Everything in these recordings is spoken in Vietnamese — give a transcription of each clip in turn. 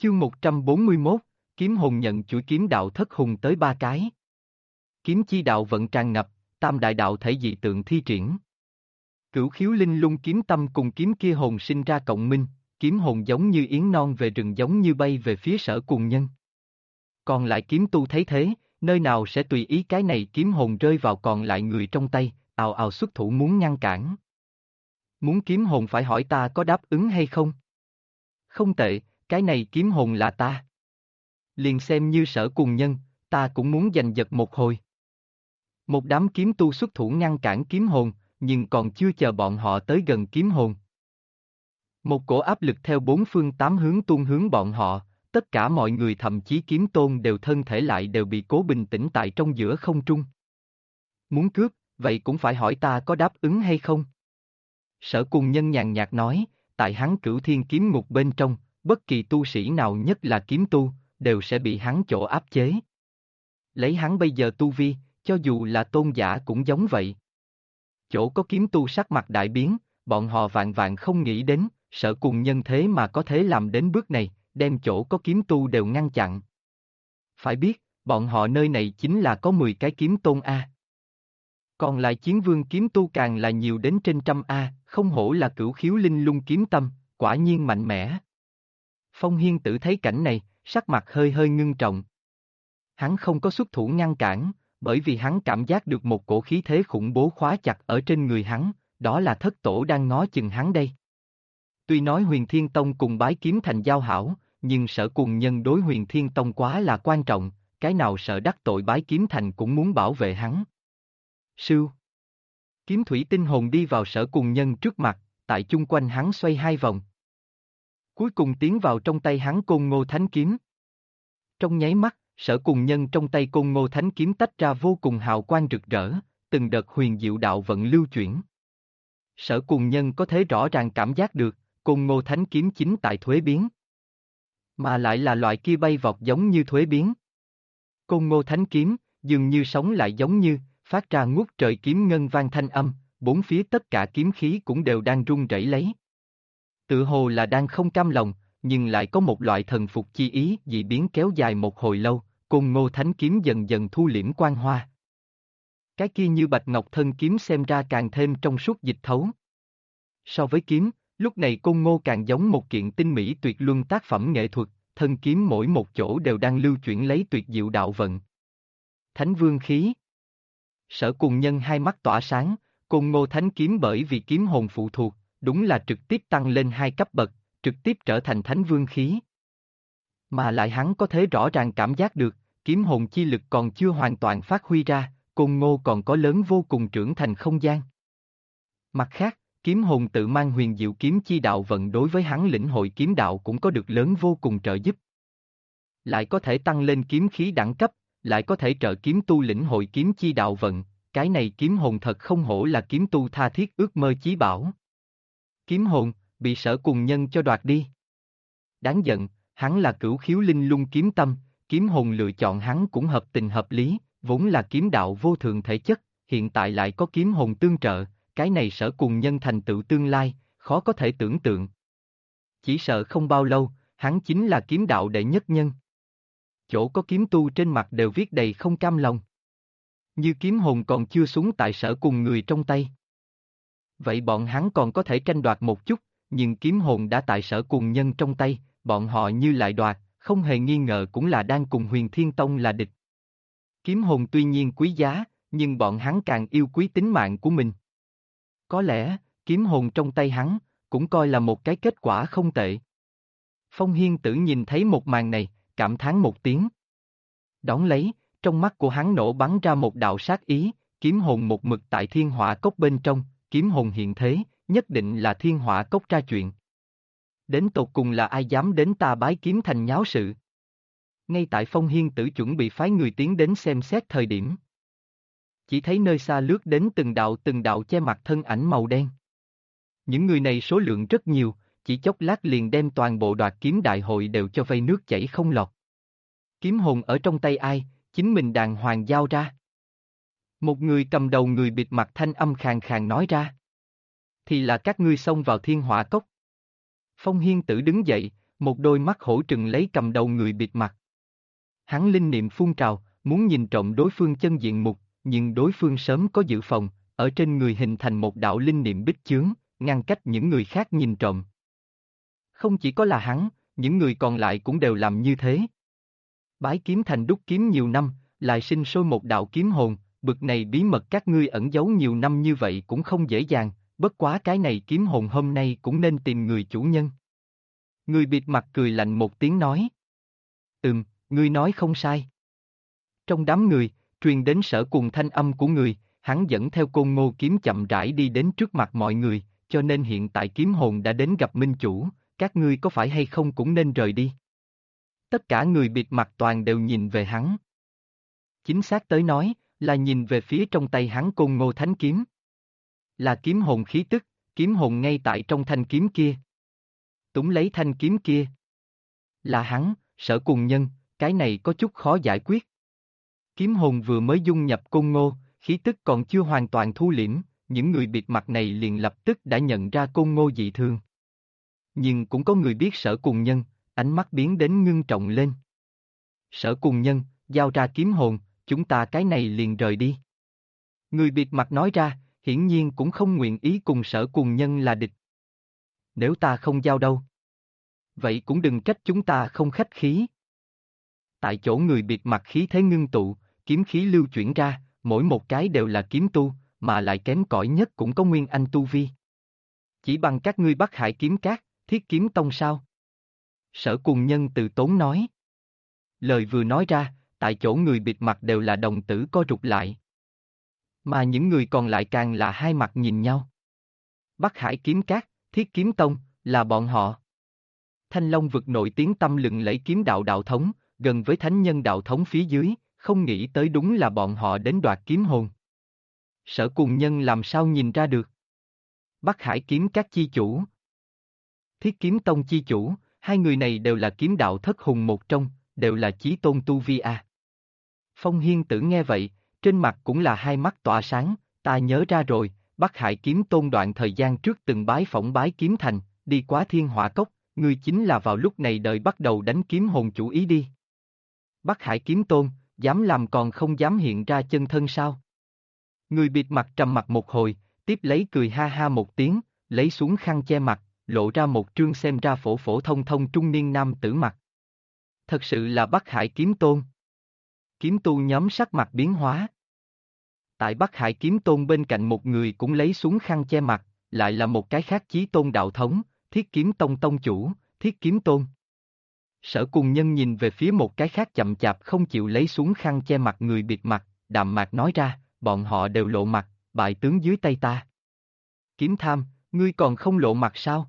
Chương 141, kiếm hồn nhận chuỗi kiếm đạo thất hùng tới 3 cái. Kiếm chi đạo vận tràn ngập, tam đại đạo thể dị tượng thi triển. Cửu khiếu linh lung kiếm tâm cùng kiếm kia hồn sinh ra cộng minh, kiếm hồn giống như yến non về rừng, giống như bay về phía Sở Cùng Nhân. Còn lại kiếm tu thấy thế, nơi nào sẽ tùy ý cái này kiếm hồn rơi vào còn lại người trong tay, ào ào xuất thủ muốn ngăn cản. Muốn kiếm hồn phải hỏi ta có đáp ứng hay không? Không tệ, cái này kiếm hồn là ta. Liền xem như Sở Cùng Nhân, ta cũng muốn giành giật một hồi. Một đám kiếm tu xuất thủ ngăn cản kiếm hồn, nhưng còn chưa chờ bọn họ tới gần kiếm hồn. Một cổ áp lực theo bốn phương tám hướng tuôn hướng bọn họ, tất cả mọi người thậm chí kiếm tôn đều thân thể lại đều bị cố bình tĩnh tại trong giữa không trung. Muốn cướp, vậy cũng phải hỏi ta có đáp ứng hay không? Sở Cùng Nhân nhàn nhạt nói, tại hắn Cửu Thiên kiếm ngục bên trong, bất kỳ tu sĩ nào nhất là kiếm tu, đều sẽ bị hắn chỗ áp chế. Lấy hắn bây giờ tu vi, cho dù là tôn giả cũng giống vậy. Chỗ có kiếm tu sắc mặt đại biến, bọn họ vạn vạn không nghĩ đến, Sở Cùng Nhân thế mà có thể làm đến bước này, đem chỗ có kiếm tu đều ngăn chặn. Phải biết, bọn họ nơi này chính là có 10 cái kiếm tôn A. Còn lại chiến vương kiếm tu càng là nhiều đến trên trăm A, không hổ là cửu khiếu linh lung kiếm tâm, quả nhiên mạnh mẽ. Phong Hiên Tử thấy cảnh này, sắc mặt hơi hơi ngưng trọng. Hắn không có xuất thủ ngăn cản, bởi vì hắn cảm giác được một cổ khí thế khủng bố khóa chặt ở trên người hắn, đó là thất tổ đang ngó chừng hắn đây. Tuy nói Huyền Thiên Tông cùng Bái Kiếm Thành giao hảo, nhưng Sở Cùng Nhân đối Huyền Thiên Tông quá là quan trọng, cái nào sợ đắc tội Bái Kiếm Thành cũng muốn bảo vệ hắn. Sưu. Kiếm thủy tinh hồn đi vào Sở Cùng Nhân trước mặt, tại chung quanh hắn xoay 2 vòng. Cuối cùng tiến vào trong tay hắn Côn Ngô Thánh Kiếm. Trong nháy mắt, Sở Cùng Nhân trong tay Côn Ngô Thánh Kiếm tách ra vô cùng hào quang rực rỡ, từng đợt huyền diệu đạo vận lưu chuyển. Sở Cùng Nhân có thể rõ ràng cảm giác được, Côn Ngô Thánh Kiếm chính tại thuế biến. Mà lại là loại kia bay vọt giống như thuế biến. Côn Ngô Thánh Kiếm, dường như sống lại giống như, phát ra ngút trời kiếm ngân vang thanh âm, bốn phía tất cả kiếm khí cũng đều đang rung rẩy lấy. Tự hồ là đang không cam lòng, nhưng lại có một loại thần phục chi ý, dị biến kéo dài một hồi lâu, Côn Ngô Thánh Kiếm dần dần thu liễm quang hoa. Cái kia như bạch ngọc thân kiếm xem ra càng thêm trong suốt dịch thấu. So với kiếm, lúc này Côn Ngô càng giống một kiện tinh mỹ tuyệt luân tác phẩm nghệ thuật, thân kiếm mỗi một chỗ đều đang lưu chuyển lấy tuyệt diệu đạo vận. Thánh Vương khí. Sở Cùng Nhân hai mắt tỏa sáng, Côn Ngô Thánh Kiếm bởi vì kiếm hồn phụ thuộc, đúng là trực tiếp tăng lên 2 cấp bậc, trực tiếp trở thành Thánh Vương khí. Mà lại hắn có thể rõ ràng cảm giác được, kiếm hồn chi lực còn chưa hoàn toàn phát huy ra, Côn Ngô còn có lớn vô cùng trưởng thành không gian. Mặt khác, kiếm hồn tự mang huyền diệu kiếm chi đạo vận đối với hắn lĩnh hội kiếm đạo cũng có được lớn vô cùng trợ giúp. Lại có thể tăng lên kiếm khí đẳng cấp, lại có thể trợ kiếm tu lĩnh hội kiếm chi đạo vận, cái này kiếm hồn thật không hổ là kiếm tu tha thiết ước mơ chí bảo. Kiếm hồn, bị Sở Cùng Nhân cho đoạt đi. Đáng giận, hắn là cửu khiếu linh lung kiếm tâm, kiếm hồn lựa chọn hắn cũng hợp tình hợp lý, vốn là kiếm đạo vô thượng thể chất, hiện tại lại có kiếm hồn tương trợ, cái này Sở Cùng Nhân thành tựu tương lai, khó có thể tưởng tượng. Chỉ sợ không bao lâu, hắn chính là kiếm đạo đệ nhất nhân. Chỗ có kiếm tu trên mặt đều viết đầy không cam lòng. Như kiếm hồn còn chưa xuống tại Sở Cùng người trong tay. Vậy bọn hắn còn có thể tranh đoạt một chút, nhưng kiếm hồn đã tại Sở Cùng Nhân trong tay, bọn họ như lại đoạt, không hề nghi ngờ cũng là đang cùng Huyền Thiên Tông là địch. Kiếm hồn tuy nhiên quý giá, nhưng bọn hắn càng yêu quý tính mạng của mình. Có lẽ, kiếm hồn trong tay hắn, cũng coi là một cái kết quả không tệ. Phong Hiên Tử nhìn thấy một màn này, cảm thán một tiếng. Đón lấy, trong mắt của hắn nổ bắn ra một đạo sát ý, kiếm hồn một mực tại thiên hỏa cốc bên trong, kiếm hồn hiện thế, nhất định là thiên hỏa cốc ra chuyện. Đến tột cùng là ai dám đến ta Bái Kiếm Thành nháo sự? Ngay tại Phong Hiên Tử chuẩn bị phái người tiến đến xem xét thời điểm. Chỉ thấy nơi xa lướt đến từng đạo che mặt thân ảnh màu đen. Những người này số lượng rất nhiều, chỉ chốc lát liền đem toàn bộ đoạt kiếm đại hội đều cho vây nước chảy không lọt. Kiếm hồn ở trong tay ai, chính mình đàng hoàng giao ra. Một người cầm đầu người bịt mặt thanh âm khàn khàn nói ra. Thì là các ngươi xông vào thiên hỏa cốc. Phong Hiên Tử đứng dậy, Một đôi mắt hổ trừng lấy cầm đầu người bịt mặt. Hắn linh niệm phun trào, muốn nhìn trộm đối phương chân diện mục, nhưng đối phương sớm có dự phòng, ở trên người hình thành một đạo linh niệm bích chướng, ngăn cách những người khác nhìn trộm. Không chỉ có là hắn, những người còn lại cũng đều làm như thế. Bái kiếm thành đúc kiếm nhiều năm, lại sinh sôi một đạo kiếm hồn, bực này bí mật các ngươi ẩn giấu nhiều năm như vậy cũng không dễ dàng, bất quá cái này kiếm hồn hôm nay cũng nên tìm người chủ nhân. Người bịt mặt cười lạnh một tiếng nói. Ngươi nói không sai. Trong đám người, truyền đến Sở Cùng thanh âm của người, hắn dẫn theo Côn Ngô kiếm chậm rãi đi đến trước mặt mọi người, cho nên hiện tại kiếm hồn đã đến gặp minh chủ, các ngươi có phải hay không cũng nên rời đi. Tất cả người bịt mặt toàn đều nhìn về hắn. Chính xác tới nói, là nhìn về phía trong tay hắn Côn Ngô Thánh Kiếm. Là kiếm hồn khí tức, kiếm hồn ngay tại trong thanh kiếm kia. Túng lấy thanh kiếm kia. Là hắn, Sở Cùng Nhân, cái này có chút khó giải quyết. Kiếm hồn vừa mới dung nhập Côn Ngô, khí tức còn chưa hoàn toàn thu liễm, những người bịt mặt này liền lập tức đã nhận ra Côn Ngô dị thường. Nhưng cũng có người biết Sở Cùng Nhân, ánh mắt biến đến ngưng trọng lên. Sở Cùng Nhân, giao ra kiếm hồn, chúng ta cái này liền rời đi. Người bịt mặt nói ra, hiển nhiên cũng không nguyện ý cùng Sở Cùng Nhân là địch. Nếu ta không giao đâu, vậy cũng đừng trách chúng ta không khách khí. Tại chỗ người bịt mặt khí thế ngưng tụ, kiếm khí lưu chuyển ra, mỗi một cái đều là kiếm tu, mà lại kém cỏi nhất cũng có nguyên anh tu vi. Chỉ bằng các ngươi Bắc Hải kiếm cát, Thiết Kiếm Tông sao? Sở Cùng Nhân từ tốn nói. Lời vừa nói ra, tại chỗ người bịt mặt đều là đồng tử co rụt lại. Mà những người còn lại càng là hai mặt nhìn nhau. Bắc Hải kiếm cát, Thiết Kiếm Tông, là bọn họ. Thanh Long vực nổi tiếng tâm lừng lẫy kiếm đạo đạo thống, gần với thánh nhân đạo thống phía dưới, không nghĩ tới đúng là bọn họ đến đoạt kiếm hồn. Sở Cùng Nhân làm sao nhìn ra được? Bắc Hải kiếm các chi chủ, Thiết Kiếm Tông chi chủ, hai người này đều là kiếm đạo thất hùng một trong, đều là chí tôn tu vi a. Phong Hiên Tử nghe vậy, trên mặt cũng là hai mắt tỏa sáng, ta nhớ ra rồi, Bắc Hải kiếm tôn đoạn thời gian trước từng bái phỏng bái kiếm thành, đi qua Thiên Hỏa Cốc, ngươi chính là vào lúc này đời bắt đầu đánh kiếm hồn chủ ý đi. Bắc Hải kiếm tôn, dám làm còn không dám hiện ra chân thân sao? Người bịt mặt trầm mặt một hồi, tiếp lấy cười ha ha một tiếng, lấy xuống khăn che mặt, lộ ra một trương xem ra phổ phổ thông thông trung niên nam tử mặt. Thật sự là Bắc Hải kiếm tôn. Kiếm tu nhóm sắc mặt biến hóa. Tại Bắc Hải kiếm tôn bên cạnh một người cũng lấy xuống khăn che mặt, lại là một cái khác chí tôn đạo thống, Thiết Kiếm Tông tông chủ, Thiết Kiếm Tôn. Sở Cùng Nhân nhìn về phía một cái khác chậm chạp không chịu lấy xuống khăn che mặt người bịt mặt, đạm mạc nói ra, bọn họ đều lộ mặt, bại tướng dưới tay ta. Kiếm Tham, ngươi còn không lộ mặt sao?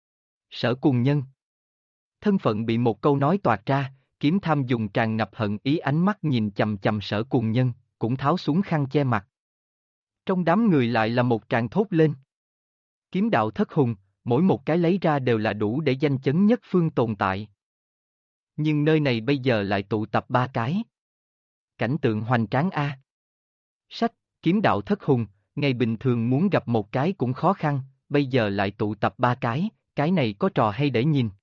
Sở Cùng Nhân. Thân phận bị một câu nói toạc ra, Kiếm Tham dùng tràn ngập hận ý ánh mắt nhìn chầm chầm Sở Cùng Nhân, cũng tháo xuống khăn che mặt. Trong đám người lại là một tràng thốt lên. Kiếm đạo thất hùng, mỗi một cái lấy ra đều là đủ để danh chấn nhất phương tồn tại. Nhưng nơi này bây giờ lại tụ tập ba cái. Cảnh tượng hoành tráng a. Sách, kiếm đạo thất hùng, ngày bình thường muốn gặp một cái cũng khó khăn, bây giờ lại tụ tập ba cái này có trò hay để nhìn.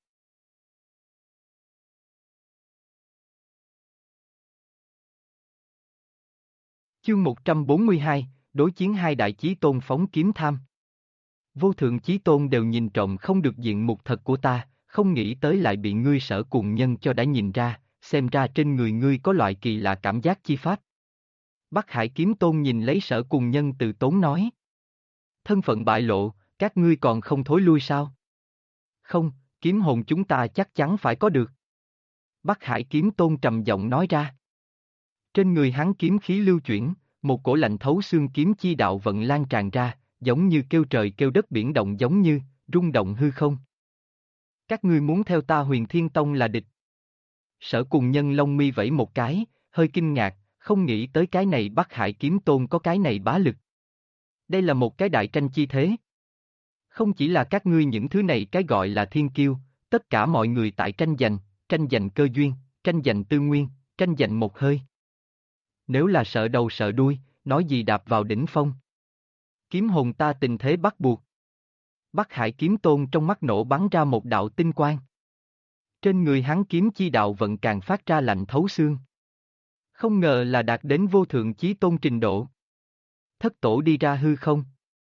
Chương 142, đối chiến hai đại chí tôn phóng kiếm tham. Vô thượng chí tôn đều nhìn trộm không được diện mục thật của ta, không nghĩ tới lại bị ngươi Sở Cùng Nhân cho đã nhìn ra, xem ra trên người ngươi có loại kỳ lạ cảm giác chi pháp. Bắc Hải kiếm tôn nhìn lấy Sở Cùng Nhân từ tốn nói. Thân phận bại lộ, các ngươi còn không thối lui sao? Không, kiếm hồn chúng ta chắc chắn phải có được. Bắc Hải kiếm tôn trầm giọng nói ra. Trên người hắn kiếm khí lưu chuyển, một cổ lạnh thấu xương kiếm chi đạo vận lan tràn ra, giống như kêu trời kêu đất biển động giống như, rung động hư không. Các ngươi muốn theo ta Huyền Thiên Tông là địch. Sở Cùng Nhân lông mi vẫy một cái, hơi kinh ngạc, không nghĩ tới cái này Bắc Hải kiếm tôn có cái này bá lực. Đây là một cái đại tranh chi thế. Không chỉ là các ngươi những thứ này cái gọi là thiên kiêu, tất cả mọi người tại tranh giành cơ duyên, tranh giành tư nguyên, tranh giành một hơi. Nếu là sợ đầu sợ đuôi, nói gì đạp vào đỉnh phong. Kiếm hồn ta tình thế bắt buộc. Bắc Hải kiếm tôn trong mắt nổ bắn ra một đạo tinh quang. Trên người hắn kiếm chi đạo vận càng phát ra lạnh thấu xương. Không ngờ là đạt đến vô thượng chí tôn trình độ. Thất tổ đi ra hư không.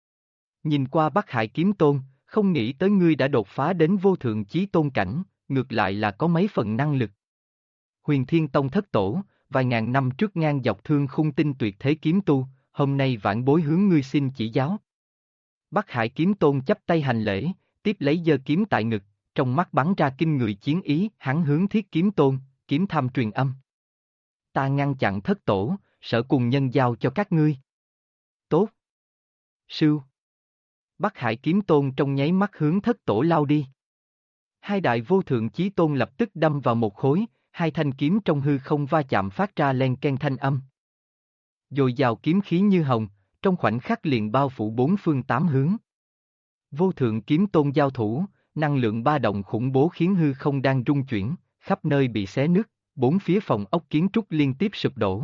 Nhìn qua Bắc Hải kiếm tôn, không nghĩ tới ngươi đã đột phá đến vô thượng chí tôn cảnh, ngược lại là có mấy phần năng lực. Huyền Thiên Tông thất tổ, vài ngàn năm trước ngang dọc thương khung tinh tuyệt thế kiếm tu, hôm nay vãn bối hướng ngươi xin chỉ giáo. Bắc Hải kiếm tôn chắp tay hành lễ, tiếp lấy giơ kiếm tại ngực, trong mắt bắn ra kinh người chiến ý, hắn hướng Thiết Kiếm Tôn, kiếm tham truyền âm. Ta ngăn chặn thất tổ, Sở Cùng Nhân giao cho các ngươi. Tốt. Sưu. Bắc Hải kiếm tôn trong nháy mắt hướng thất tổ lao đi. Hai đại vô thượng chí tôn lập tức đâm vào một khối, hai thanh kiếm trong hư không va chạm phát ra len ken thanh âm. Dồi dào kiếm khí như hồng, trong khoảnh khắc liền bao phủ bốn phương tám hướng. Vô thượng kiếm tôn giao thủ, năng lượng ba động khủng bố khiến hư không đang rung chuyển, khắp nơi bị xé nứt, bốn phía phòng ốc kiến trúc liên tiếp sụp đổ.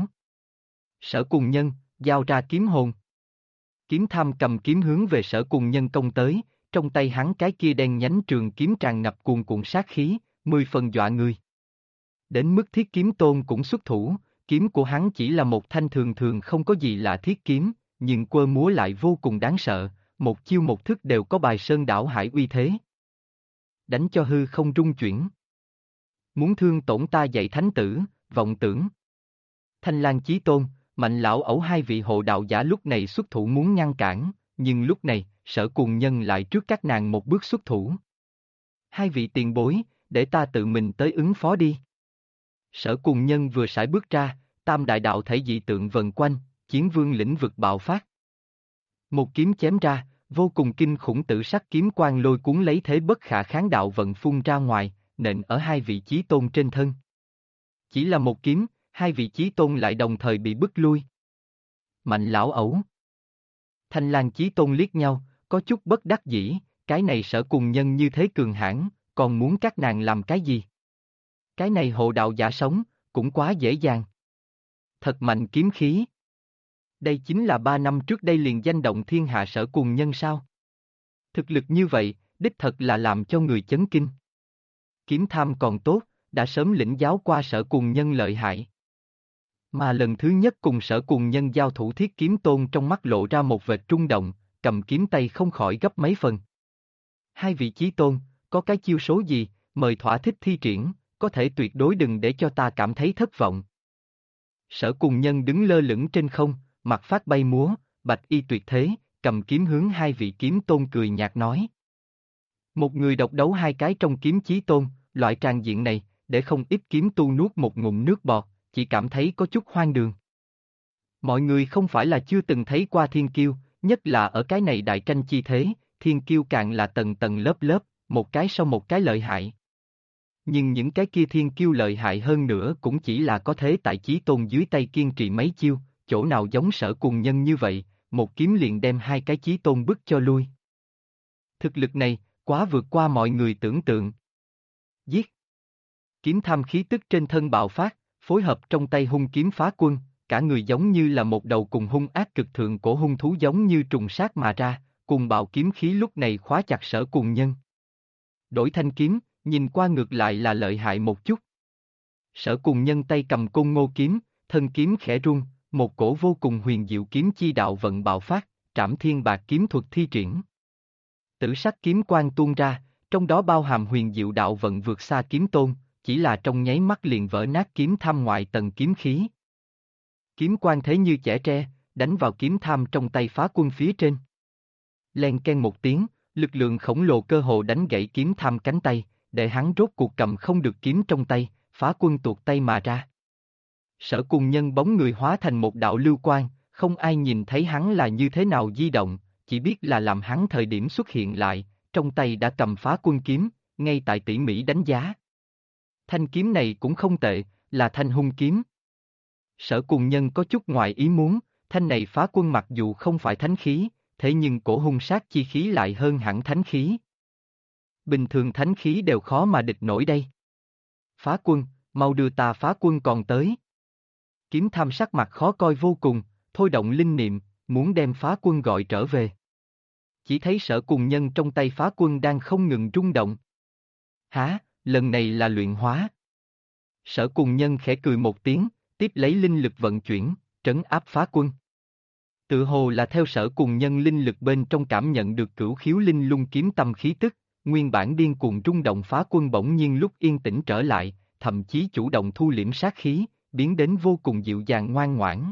Sở Cùng Nhân, giao ra kiếm hồn. Kiếm tham cầm kiếm hướng về Sở Cùng Nhân công tới, trong tay hắn cái kia đen nhánh trường kiếm tràn ngập cuồn cuộn sát khí, 10 phần dọa người. Đến mức Thiết Kiếm Tôn cũng xuất thủ, kiếm của hắn chỉ là một thanh thường thường không có gì lạ thiết kiếm, nhưng quơ múa lại vô cùng đáng sợ, một chiêu một thức đều có bài sơn đảo hải uy thế. Đánh cho hư không rung chuyển. Muốn thương tổn ta dạy thánh tử, vọng tưởng. Thanh Lang Chí Tôn, Mạnh Lão Ẩu hai vị hộ đạo giả lúc này xuất thủ muốn ngăn cản, nhưng lúc này, Sở Cùng Nhân lại trước các nàng một bước xuất thủ. Hai vị tiền bối, để ta tự mình tới ứng phó đi. Sở Cùng Nhân vừa sải bước ra, tam đại đạo thể dị tượng vần quanh, chiến vương lĩnh vực bạo phát. Một kiếm chém ra, vô cùng kinh khủng tử sắc kiếm quang lôi cuốn lấy thế bất khả kháng đạo vận phun ra ngoài, nện ở hai vị chí tôn trên thân. Chỉ là một kiếm, hai vị chí tôn lại đồng thời bị bức lui. Mạnh Lão Ẩu. Thanh Lang Chí Tôn liếc nhau, có chút bất đắc dĩ, cái này Sở Cùng Nhân như thế cường hãn, còn muốn các nàng làm cái gì? Cái này hộ đạo giả sống, cũng quá dễ dàng. Thật mạnh kiếm khí. Đây chính là 3 năm trước đây liền danh động thiên hạ Sở Cùng Nhân sao? Thực lực như vậy, đích thật là làm cho người chấn kinh. Kiếm tham còn tốt, đã sớm lĩnh giáo qua Sở Cùng Nhân lợi hại. Mà lần thứ nhất cùng Sở Cùng Nhân giao thủ Thiết Kiếm Tôn trong mắt lộ ra một vệt trung động, cầm kiếm tay không khỏi gấp mấy phần. Hai vị chí tôn, có cái chiêu số gì, mời thỏa thích thi triển, có thể tuyệt đối đừng để cho ta cảm thấy thất vọng. Sở Cùng Nhân đứng lơ lửng trên không, mặt phát bay múa, bạch y tuyệt thế, cầm kiếm hướng hai vị kiếm tôn cười nhạt nói. Một người độc đấu hai cái trong kiếm chí tôn, loại tràng diện này, để không ít kiếm tu nuốt một ngụm nước bọt, chỉ cảm thấy có chút hoang đường. Mọi người không phải là chưa từng thấy qua thiên kiêu, nhất là ở cái này đại tranh chi thế, thiên kiêu càng là tầng tầng lớp lớp, một cái sau một cái lợi hại. Nhưng những cái kia thiên kiêu lợi hại hơn nữa cũng chỉ là có thế tại chí tôn dưới tay kiên trì mấy chiêu, chỗ nào giống Sở Cùng Nhân như vậy, một kiếm liền đem hai cái chí tôn bức cho lui. Thực lực này, quá vượt qua mọi người tưởng tượng. Giết! Kiếm tham khí tức trên thân bạo phát, phối hợp trong tay hung kiếm phá quân, cả người giống như là một đầu cùng hung ác cực thượng cổ hung thú giống như trùng sát mà ra, cùng bạo kiếm khí lúc này khóa chặt Sở Cùng Nhân. Đổi thanh kiếm, nhìn qua ngược lại là lợi hại một chút. Sở Cùng Nhân tay cầm côn ngô kiếm, thân kiếm khẽ rung, một cổ vô cùng huyền diệu kiếm chi đạo vận bạo phát, trảm thiên bạc kiếm thuật thi triển. Tử sắc kiếm quang tuôn ra, trong đó bao hàm huyền diệu đạo vận vượt xa kiếm tôn, chỉ là trong nháy mắt liền vỡ nát kiếm tham ngoại tầng kiếm khí. Kiếm quang thế như chẻ tre, đánh vào kiếm tham trong tay phá quân phía trên. Len ken một tiếng, lực lượng khổng lồ cơ hồ đánh gãy kiếm tham cánh tay, để hắn rốt cuộc cầm không được kiếm trong tay, phá quân tuột tay mà ra. Sở Cùng Nhân bóng người hóa thành một đạo lưu quang, không ai nhìn thấy hắn là như thế nào di động, chỉ biết là làm hắn thời điểm xuất hiện lại, trong tay đã cầm phá quân kiếm, ngay tại tỉ mỉ đánh giá. Thanh kiếm này cũng không tệ, là thanh hung kiếm. Sở Cùng Nhân có chút ngoài ý muốn, thanh này phá quân mặc dù không phải thánh khí, thế nhưng cổ hung sát chi khí lại hơn hẳn thánh khí. Bình thường thánh khí đều khó mà địch nổi đây. Phá quân, mau đưa ta phá quân còn tới. Kiếm tham sắc mặt khó coi vô cùng, thôi động linh niệm, muốn đem phá quân gọi trở về. Chỉ thấy Sở Cùng Nhân trong tay phá quân đang không ngừng rung động. Hả, lần này là luyện hóa. Sở Cùng Nhân khẽ cười một tiếng, tiếp lấy linh lực vận chuyển, trấn áp phá quân. Tự hồ là theo Sở Cùng Nhân linh lực bên trong cảm nhận được cửu khiếu linh lung kiếm tâm khí tức, nguyên bản điên cuồng rung động phá quân bỗng nhiên lúc yên tĩnh trở lại, thậm chí chủ động thu liễm sát khí, biến đến vô cùng dịu dàng ngoan ngoãn.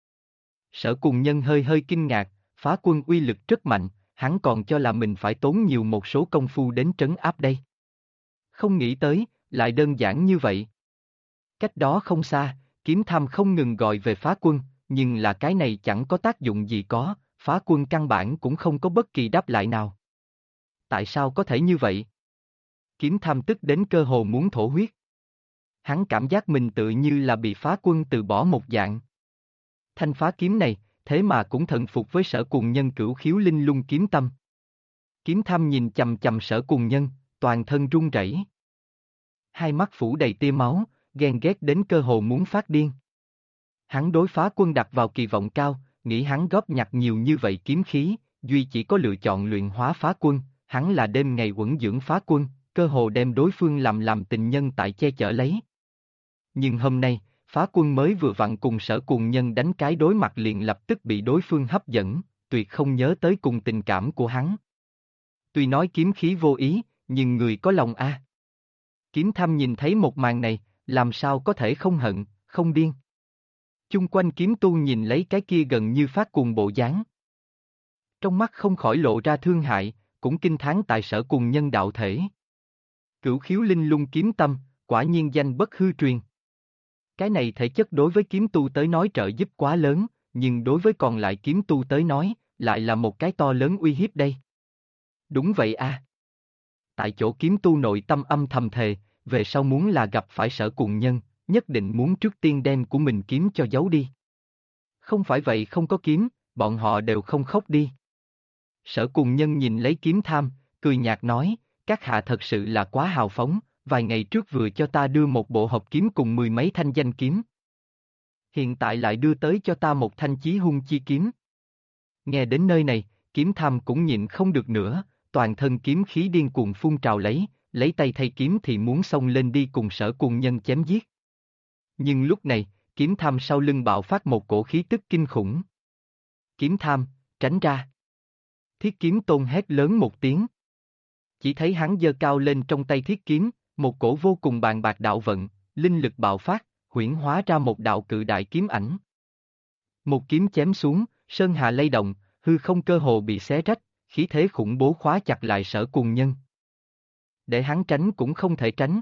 Sở Cùng Nhân hơi hơi kinh ngạc, phá quân uy lực rất mạnh, hắn còn cho là mình phải tốn nhiều một số công phu đến trấn áp đây. Không nghĩ tới, lại đơn giản như vậy. Cách đó không xa, kiếm tham không ngừng gọi về phá quân, nhưng là cái này chẳng có tác dụng gì có, phá quân căn bản cũng không có bất kỳ đáp lại nào. Tại sao có thể như vậy? Kiếm tham tức đến cơ hồ muốn thổ huyết. Hắn cảm giác mình tự như là bị phá quân từ bỏ một dạng. Thanh phá kiếm này, thế mà cũng thần phục với Sở Cùng Nhân cửu khiếu linh lung kiếm tâm. Kiếm tham nhìn chầm chầm Sở Cùng Nhân, toàn thân run rẩy. Hai mắt phủ đầy tia máu, ghen ghét đến cơ hồ muốn phát điên. Hắn đối phá quân đặt vào kỳ vọng cao, nghĩ hắn góp nhặt nhiều như vậy kiếm khí, duy chỉ có lựa chọn luyện hóa phá quân, hắn là đêm ngày uẩn dưỡng phá quân, cơ hồ đem đối phương làm tình nhân tại che chở lấy. Nhưng hôm nay, phá quân mới vừa vặn cùng Sở Cùng Nhân đánh cái đối mặt liền lập tức bị đối phương hấp dẫn, tuyệt không nhớ tới cùng tình cảm của hắn. Tuy nói kiếm khí vô ý, nhưng người có lòng a. Kiếm tham nhìn thấy một màn này, làm sao có thể không hận, không điên. Chung quanh kiếm tu nhìn lấy cái kia gần như phát cuồng bộ dáng. Trong mắt không khỏi lộ ra thương hại, cũng kinh thán tại Sở Cùng Nhân đạo thể. Cửu khiếu linh lung kiếm tâm, quả nhiên danh bất hư truyền. Cái này thể chất đối với kiếm tu tới nói trợ giúp quá lớn, nhưng đối với còn lại kiếm tu tới nói, lại là một cái to lớn uy hiếp đây. Đúng vậy a. Tại chỗ kiếm tu nội tâm âm thầm thề, về sau muốn là gặp phải Sở Cùng Nhân, nhất định muốn trước tiên đem của mình kiếm cho giấu đi. Không phải vậy không có kiếm, bọn họ đều không khóc đi. Sở Cùng Nhân nhìn lấy kiếm tham, cười nhạt nói, các hạ thật sự là quá hào phóng, vài ngày trước vừa cho ta đưa một bộ hộp kiếm cùng 10 mấy thanh danh kiếm. Hiện tại lại đưa tới cho ta một thanh chí hung chi kiếm. Nghe đến nơi này, kiếm tham cũng nhịn không được nữa, toàn thân kiếm khí điên cuồng phun trào lấy tay thay kiếm thì muốn xông lên đi cùng Sở Cùng Nhân chém giết. Nhưng lúc này, kiếm tham sau lưng bạo phát một cổ khí tức kinh khủng. Kiếm tham, tránh ra. Thiết kiếm tôn hét lớn một tiếng. Chỉ thấy hắn giơ cao lên trong tay thiết kiếm, một cổ vô cùng bàn bạc đạo vận, linh lực bạo phát, huyễn hóa ra một đạo cự đại kiếm ảnh. Một kiếm chém xuống, sơn hà lay động, hư không cơ hồ bị xé rách, khí thế khủng bố khóa chặt lại Sở Cùng Nhân. Để hắn tránh cũng không thể tránh.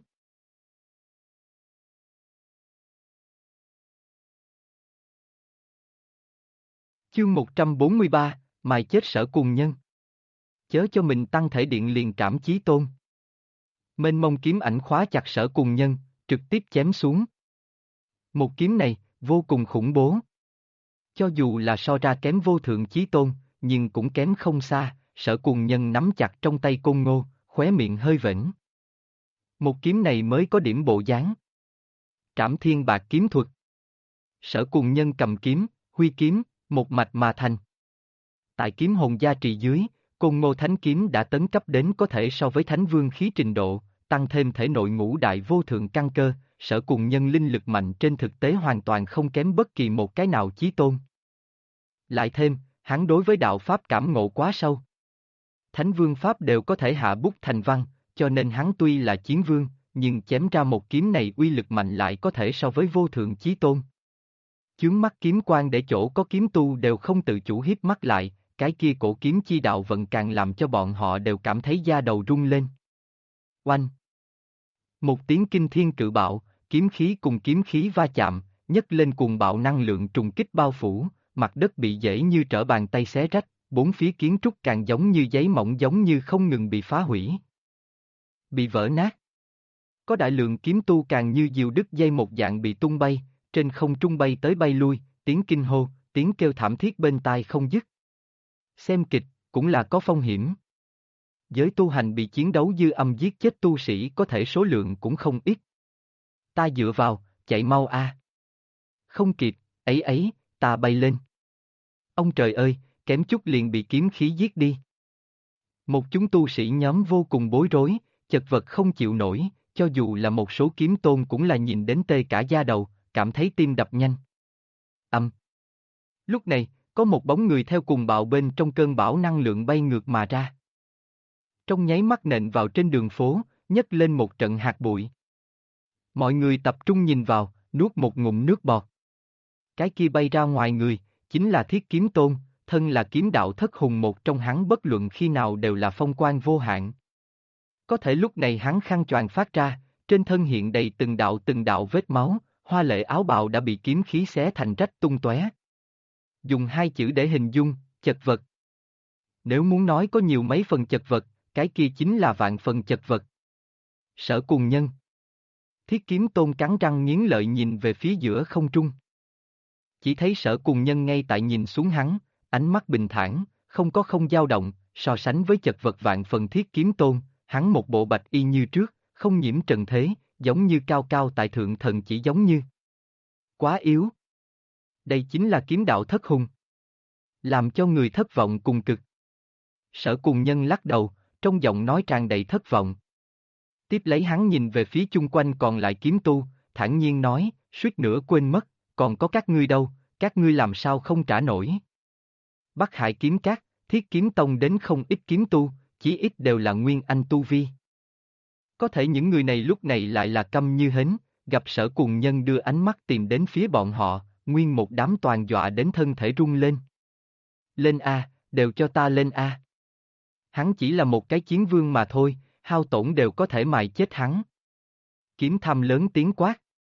Chương 143, mài chết Sở Cùng Nhân. Chớ cho mình tăng thể điện liền trảm chí tôn. Mênh mông kiếm ảnh khóa chặt Sở Cùng Nhân, trực tiếp chém xuống. Một kiếm này, vô cùng khủng bố. Cho dù là so ra kém vô thượng chí tôn, nhưng cũng kém không xa, Sở Cùng Nhân nắm chặt trong tay côn ngô, khóe miệng hơi vểnh. Một kiếm này mới có điểm bộ dáng. Trảm thiên bạc kiếm thuật. Sở Cùng Nhân cầm kiếm, huy kiếm, một mạch mà thành. Tại kiếm hồn gia trì dưới, Côn Ngô Thánh Kiếm đã tấn cấp đến có thể so với Thánh Vương khí trình độ, tăng thêm thể nội ngũ đại vô thượng căn cơ, Sở Cùng Nhân linh lực mạnh trên thực tế hoàn toàn không kém bất kỳ một cái nào chí tôn. Lại thêm, hắn đối với đạo Pháp cảm ngộ quá sâu. Thánh Vương Pháp đều có thể hạ bút thành văn, cho nên hắn tuy là chiến vương, nhưng chém ra một kiếm này uy lực mạnh lại có thể so với vô thượng chí tôn. Chướng mắt kiếm quang để chỗ có kiếm tu đều không tự chủ hiếp mắt lại, cái kia cổ kiếm chi đạo vận càng làm cho bọn họ đều cảm thấy da đầu rung lên. Oanh! Một tiếng kinh thiên cự bạo, kiếm khí cùng kiếm khí va chạm, nhấc lên cuồng bạo năng lượng trùng kích bao phủ, mặt đất bị dễ như trở bàn tay xé rách, bốn phía kiến trúc càng giống như giấy mỏng giống như không ngừng bị phá hủy. Bị vỡ nát. Có đại lượng kiếm tu càng như diều đứt dây một dạng bị tung bay, trên không trung bay tới bay lui, tiếng kinh hô, tiếng kêu thảm thiết bên tai không dứt. Xem kịch, cũng là có phong hiểm. Giới tu hành bị chiến đấu dư âm giết chết tu sĩ có thể số lượng cũng không ít. Ta dựa vào, chạy mau a. Không kịp, ấy, ta bay lên. Ông trời ơi, kém chút liền bị kiếm khí giết đi. Một chúng tu sĩ nhóm vô cùng bối rối, chật vật không chịu nổi, cho dù là một số kiếm tôn cũng là nhìn đến tê cả da đầu, cảm thấy tim đập nhanh. Lúc này, có một bóng người theo cùng bạo bên trong cơn bão năng lượng bay ngược mà ra. Trong nháy mắt nện vào trên đường phố, nhấc lên một trận hạt bụi. Mọi người tập trung nhìn vào, nuốt một ngụm nước bọt. Cái kia bay ra ngoài người, chính là Thiết Kiếm Tôn, thân là kiếm đạo thất hùng một trong hắn bất luận khi nào đều là phong quang vô hạn. Có thể lúc này hắn khăn choàng phát ra, trên thân hiện đầy từng đạo vết máu, hoa lệ áo bào đã bị kiếm khí xé thành rách tung tóe. Dùng hai chữ để hình dung, chật vật. Nếu muốn nói có nhiều mấy phần chật vật, cái kia chính là vạn phần chật vật. Sở Cùng Nhân. Thiết Kiếm Tôn cắn răng nghiến lợi nhìn về phía giữa không trung. Chỉ thấy Sở Cùng Nhân ngay tại nhìn xuống hắn, ánh mắt bình thản, không dao động, so sánh với chật vật vạn phần Thiết Kiếm Tôn, hắn một bộ bạch y như trước, không nhiễm trần thế, giống như cao cao tại thượng thần, chỉ giống như quá yếu. Đây chính là kiếm đạo thất hùng. Làm cho người thất vọng cùng cực. Sở Cùng Nhân lắc đầu, trong giọng nói tràn đầy thất vọng. Tiếp lấy hắn nhìn về phía chung quanh còn lại kiếm tu, thản nhiên nói, suýt nữa quên mất, còn có các ngươi đâu, các ngươi làm sao không trả nổi. Bắc Hải kiếm các, Thiết Kiếm Tông đến không ít kiếm tu, chí ít đều là nguyên anh tu vi. Có thể những người này lúc này lại là câm như hến, gặp Sở Cùng Nhân đưa ánh mắt tìm đến phía bọn họ, nguyên một đám toàn dọa đến thân thể rung lên. Lên A, đều cho ta lên A. Hắn chỉ là một cái chiến vương mà thôi, hao tổn đều có thể mài chết hắn. Kiếm Tham lớn tiếng quát.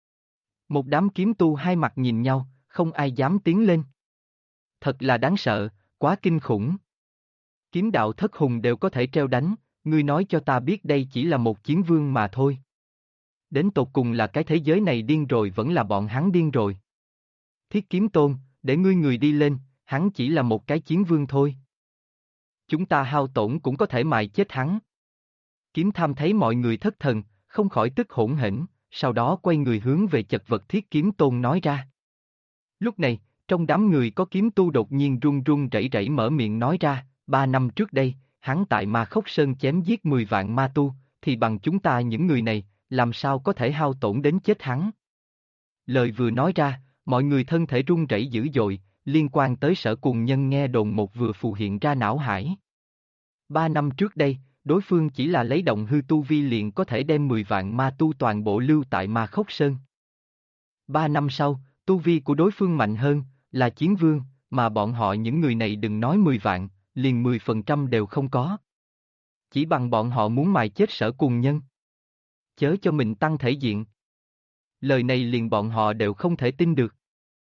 Một đám kiếm tu hai mặt nhìn nhau, không ai dám tiến lên. Thật là đáng sợ, quá kinh khủng. Kiếm đạo thất hùng đều có thể treo đánh, ngươi nói cho ta biết đây chỉ là một chiến vương mà thôi. Đến tột cùng là cái thế giới này điên rồi vẫn là bọn hắn điên rồi. Thiết Kiếm Tôn, để ngươi người đi lên, hắn chỉ là một cái chiến vương thôi. Chúng ta hao tổn cũng có thể mài chết hắn. Kiếm Tham thấy mọi người thất thần, không khỏi tức hỗn hển, sau đó quay người hướng về chật vật Thiết Kiếm Tôn nói ra. Lúc này, trong đám người có kiếm tu đột nhiên run run rẩy rẩy mở miệng nói ra, 3 năm trước đây, hắn tại Ma Khốc Sơn chém giết 10 vạn ma tu, thì bằng chúng ta những người này, làm sao có thể hao tổn đến chết hắn. Lời vừa nói ra, mọi người thân thể run rẩy dữ dội, liên quan tới Sở Cùng Nhân nghe đồn một vừa phù hiện ra não hải. 3 năm trước đây, đối phương chỉ là lấy động hư tu vi liền có thể đem 10 vạn ma tu toàn bộ lưu tại Ma Khốc Sơn. 3 năm sau, tu vi của đối phương mạnh hơn, là chiến vương, mà bọn họ những người này đừng nói 10 vạn, liền 10% đều không có. Chỉ bằng bọn họ muốn mài chết Sở Cùng Nhân. Chớ cho mình tăng thể diện. Lời này liền bọn họ đều không thể tin được.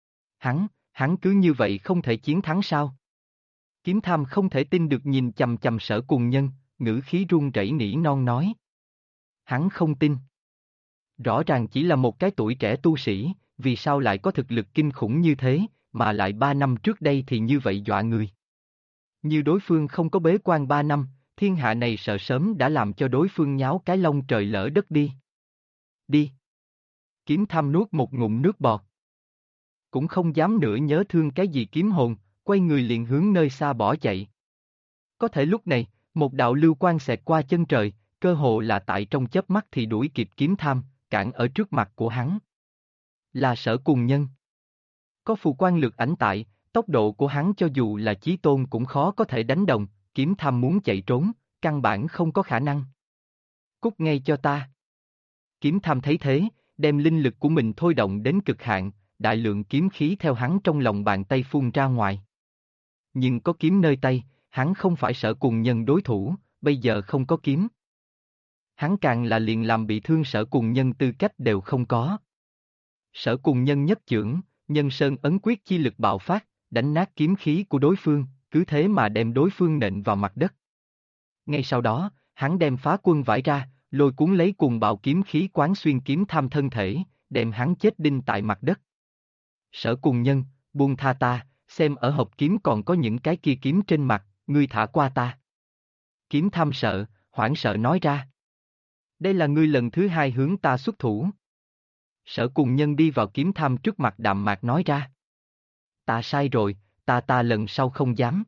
Hắn cứ như vậy không thể chiến thắng sao? Kiếm Tham không thể tin được nhìn chằm chằm Sở Cùng Nhân, ngữ khí run rẩy nỉ non nói. Hắn không tin. Rõ ràng chỉ là một cái tuổi trẻ tu sĩ, vì sao lại có thực lực kinh khủng như thế, mà lại 3 năm trước đây thì như vậy dọa người. Như đối phương không có bế quan 3 năm, thiên hạ này sợ sớm đã làm cho đối phương nháo cái lông trời lỡ đất đi. Đi. Kiếm Tham nuốt một ngụm nước bọt. Cũng không dám nữa nhớ thương cái gì kiếm hồn, quay người liền hướng nơi xa bỏ chạy. Có thể lúc này, một đạo lưu quang xẹt qua chân trời, cơ hồ là tại trong chớp mắt thì đuổi kịp Kiếm Tham, cản ở trước mặt của hắn. Là Sở Cùng Nhân. Có phù quan lực ảnh tại, tốc độ của hắn cho dù là chí tôn cũng khó có thể đánh đồng, Kiếm Tham muốn chạy trốn, căn bản không có khả năng. Cút ngay cho ta. Kiếm Tham thấy thế, đem linh lực của mình thôi động đến cực hạn, đại lượng kiếm khí theo hắn trong lòng bàn tay phun ra ngoài. Nhưng có kiếm nơi tay, hắn không phải Sở Cùng Nhân đối thủ, bây giờ không có kiếm. Hắn càng là liền làm bị thương Sở Cùng Nhân tư cách đều không có. Sở Cùng Nhân nhất chưởng, Nhân Sơn ấn quyết chi lực bạo phát, đánh nát kiếm khí của đối phương, cứ thế mà đem đối phương nện vào mặt đất. Ngay sau đó, hắn đem phá quân vải ra, lôi cuốn lấy cùng bạo kiếm khí quán xuyên Kiếm Tham thân thể, đem hắn chết đinh tại mặt đất. Sở Cùng Nhân, buông tha ta, xem ở hộp kiếm còn có những cái kia kiếm trên mặt, ngươi thả qua ta. Kiếm Tham sợ, hoảng sợ nói ra. Đây là ngươi lần thứ hai hướng ta xuất thủ. Sở Cùng Nhân đi vào Kiếm Tham trước mặt đạm mạc nói ra. Ta sai rồi, ta lần sau không dám.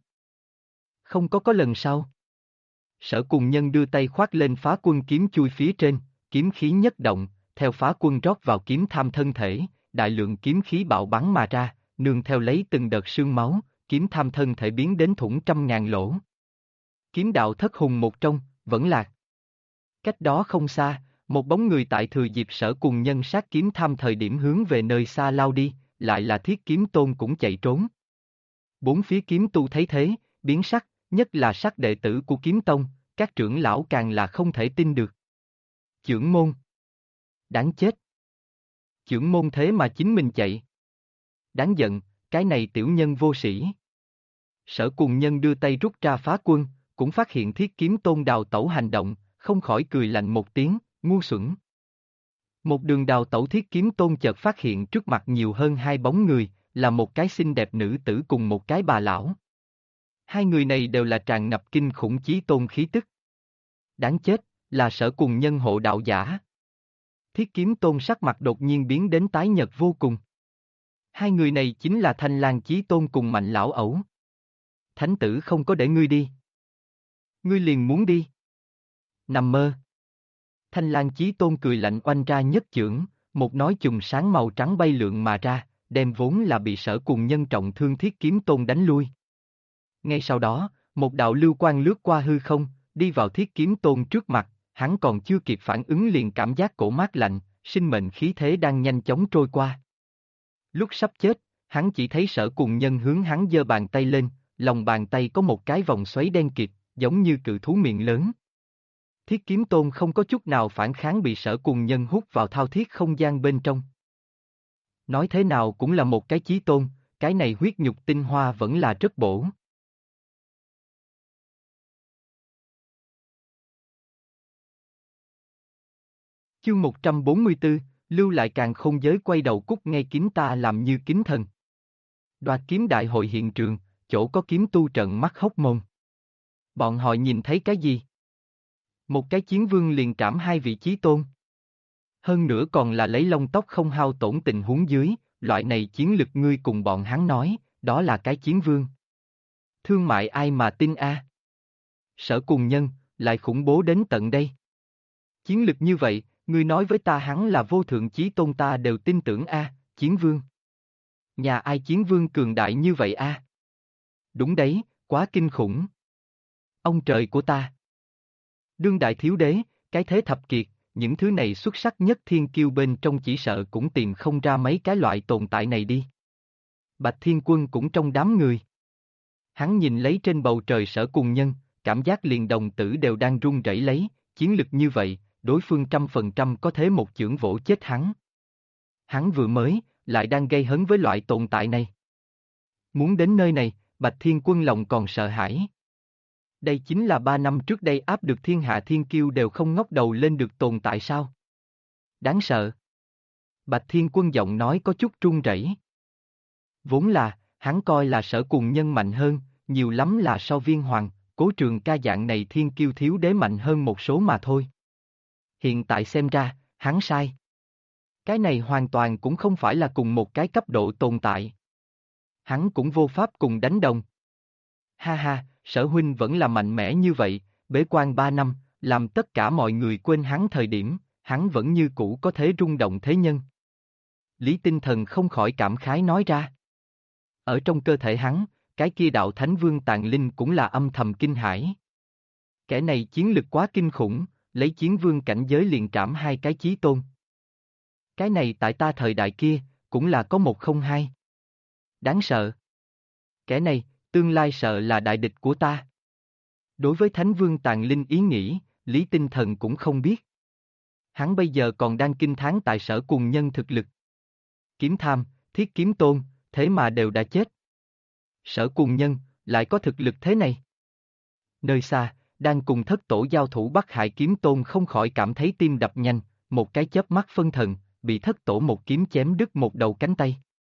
Không có lần sau. Sở Cùng Nhân đưa tay khoác lên phá quân kiếm chui phía trên, kiếm khí nhất động, theo phá quân rót vào kiếm tham thân thể, đại lượng kiếm khí bạo bắn mà ra, nương theo lấy từng đợt sương máu, kiếm tham thân thể biến đến thủng trăm ngàn lỗ. Kiếm đạo thất hùng một trong, vẫn lạc. Cách đó không xa, một bóng người tại thừa dịp Sở Cùng Nhân sát kiếm tham thời điểm hướng về nơi xa lao đi, lại là Thiết Kiếm Tôn cũng chạy trốn. Bốn phía kiếm tu thấy thế, biến sắc, nhất là sắc đệ tử của kiếm tông, các trưởng lão càng là không thể tin được. Chưởng môn. Đáng chết. Chưởng môn thế mà chính mình chạy. Đáng giận, cái này tiểu nhân vô sĩ. Sở Cùng Nhân đưa tay rút ra phá quân, cũng phát hiện Thiết Kiếm Tôn đào tẩu hành động, không khỏi cười lạnh một tiếng, ngu xuẩn. Một đường đào tẩu Thiết Kiếm Tôn chợt phát hiện trước mặt nhiều hơn hai bóng người, là một cái xinh đẹp nữ tử cùng một cái bà lão. Hai người này đều là tràn ngập kinh khủng chí tôn khí tức. Đáng chết, là Sở Cùng Nhân hộ đạo giả. Thiết Kiếm Tôn sắc mặt đột nhiên biến đến tái nhợt vô cùng. Hai người này chính là Thanh Lang Chí Tôn cùng Mạnh Lão Ẩu. Thánh tử không có để ngươi đi. Ngươi liền muốn đi. Nằm mơ. Thanh Lang Chí Tôn cười lạnh oanh ra nhất chưởng, một nói chùm sáng màu trắng bay lượn mà ra, đem vốn là bị Sở Cùng Nhân trọng thương Thiết Kiếm Tôn đánh lui. Ngay sau đó, một đạo lưu quang lướt qua hư không, đi vào Thiết Kiếm Tôn trước mặt, hắn còn chưa kịp phản ứng liền cảm giác cổ mát lạnh, sinh mệnh khí thế đang nhanh chóng trôi qua. Lúc sắp chết, hắn chỉ thấy Sở Cùng Nhân hướng hắn giơ bàn tay lên, lòng bàn tay có một cái vòng xoáy đen kịt, giống như cự thú miệng lớn. Thiết Kiếm Tôn không có chút nào phản kháng bị Sở Cùng Nhân hút vào thao thiết không gian bên trong. Nói thế nào cũng là một cái chí tôn, cái này huyết nhục tinh hoa vẫn là rất bổ. Chương 144, lưu lại càng không giới quay đầu cút ngay kiếm ta làm như kiếm thần. Đoạt kiếm đại hội hiện trường, chỗ có kiếm tu trận mắt hốc mồm. Bọn họ nhìn thấy cái gì? Một cái chiến vương liền trảm hai vị chí tôn. Hơn nữa còn là lấy lông tóc không hao tổn tình huống dưới, loại này chiến lực ngươi cùng bọn hắn nói, đó là cái chiến vương. Thương mại ai mà tin a? Sở Cùng Nhân, lại khủng bố đến tận đây. Chiến lực như vậy, ngươi nói với ta hắn là vô thượng chí tôn ta đều tin tưởng a, chiến vương. Nhà ai chiến vương cường đại như vậy a? Đúng đấy, quá kinh khủng. Ông trời của ta. Đương đại thiếu đế, cái thế thập kiệt, những thứ này xuất sắc nhất thiên kiêu bên trong chỉ sợ cũng tìm không ra mấy cái loại tồn tại này đi. Bạch Thiên Quân cũng trong đám người. Hắn nhìn lấy trên bầu trời Sở Cùng Nhân, cảm giác liền đồng tử đều đang run rẩy lấy, chiến lực như vậy, đối phương 100% có thế một chưởng vỗ chết hắn. Hắn vừa mới, lại đang gây hấn với loại tồn tại này. Muốn đến nơi này, Bạch Thiên Quân lòng còn sợ hãi. Đây chính là 3 năm trước đây áp được thiên hạ thiên kiêu đều không ngóc đầu lên được tồn tại sao? Đáng sợ. Bạch Thiên Quân giọng nói có chút run rẩy. Vốn là, hắn coi là Sở Cùng Nhân mạnh hơn, nhiều lắm là so Viên Hoàng, Cố Trường Ca dạng này thiên kiêu thiếu đế mạnh hơn một số mà thôi. Hiện tại xem ra, hắn sai. Cái này hoàn toàn cũng không phải là cùng một cái cấp độ tồn tại. Hắn cũng vô pháp cùng đánh đồng. Ha ha, Sở huynh vẫn là mạnh mẽ như vậy, bế quan 3 năm, làm tất cả mọi người quên hắn thời điểm, hắn vẫn như cũ có thể rung động thế nhân. Lý Tinh Thần không khỏi cảm khái nói ra. Ở trong cơ thể hắn, cái kia đạo Thánh Vương Tàn Linh cũng là âm thầm kinh hãi. Kẻ này chiến lực quá kinh khủng, lấy chiến vương cảnh giới liền trảm hai cái chí tôn. Cái này tại ta thời đại kia, cũng là có 102. Đáng sợ. Kẻ này, tương lai sợ là đại địch của ta. Đối với Thánh Vương Tàn Linh ý nghĩ, Lý Tinh Thần cũng không biết. Hắn bây giờ còn đang kinh thán tại Sở Cùng Nhân thực lực. Kiếm Tham, Thiết Kiếm Tôn, thế mà đều đã chết. Sở Cùng Nhân, lại có thực lực thế này. Nơi xa, đang cùng thất tổ giao thủ Bắc Hải Kiếm Tôn không khỏi cảm thấy tim đập nhanh, một cái chớp mắt phân thần, bị thất tổ một kiếm chém đứt một đầu cánh tay.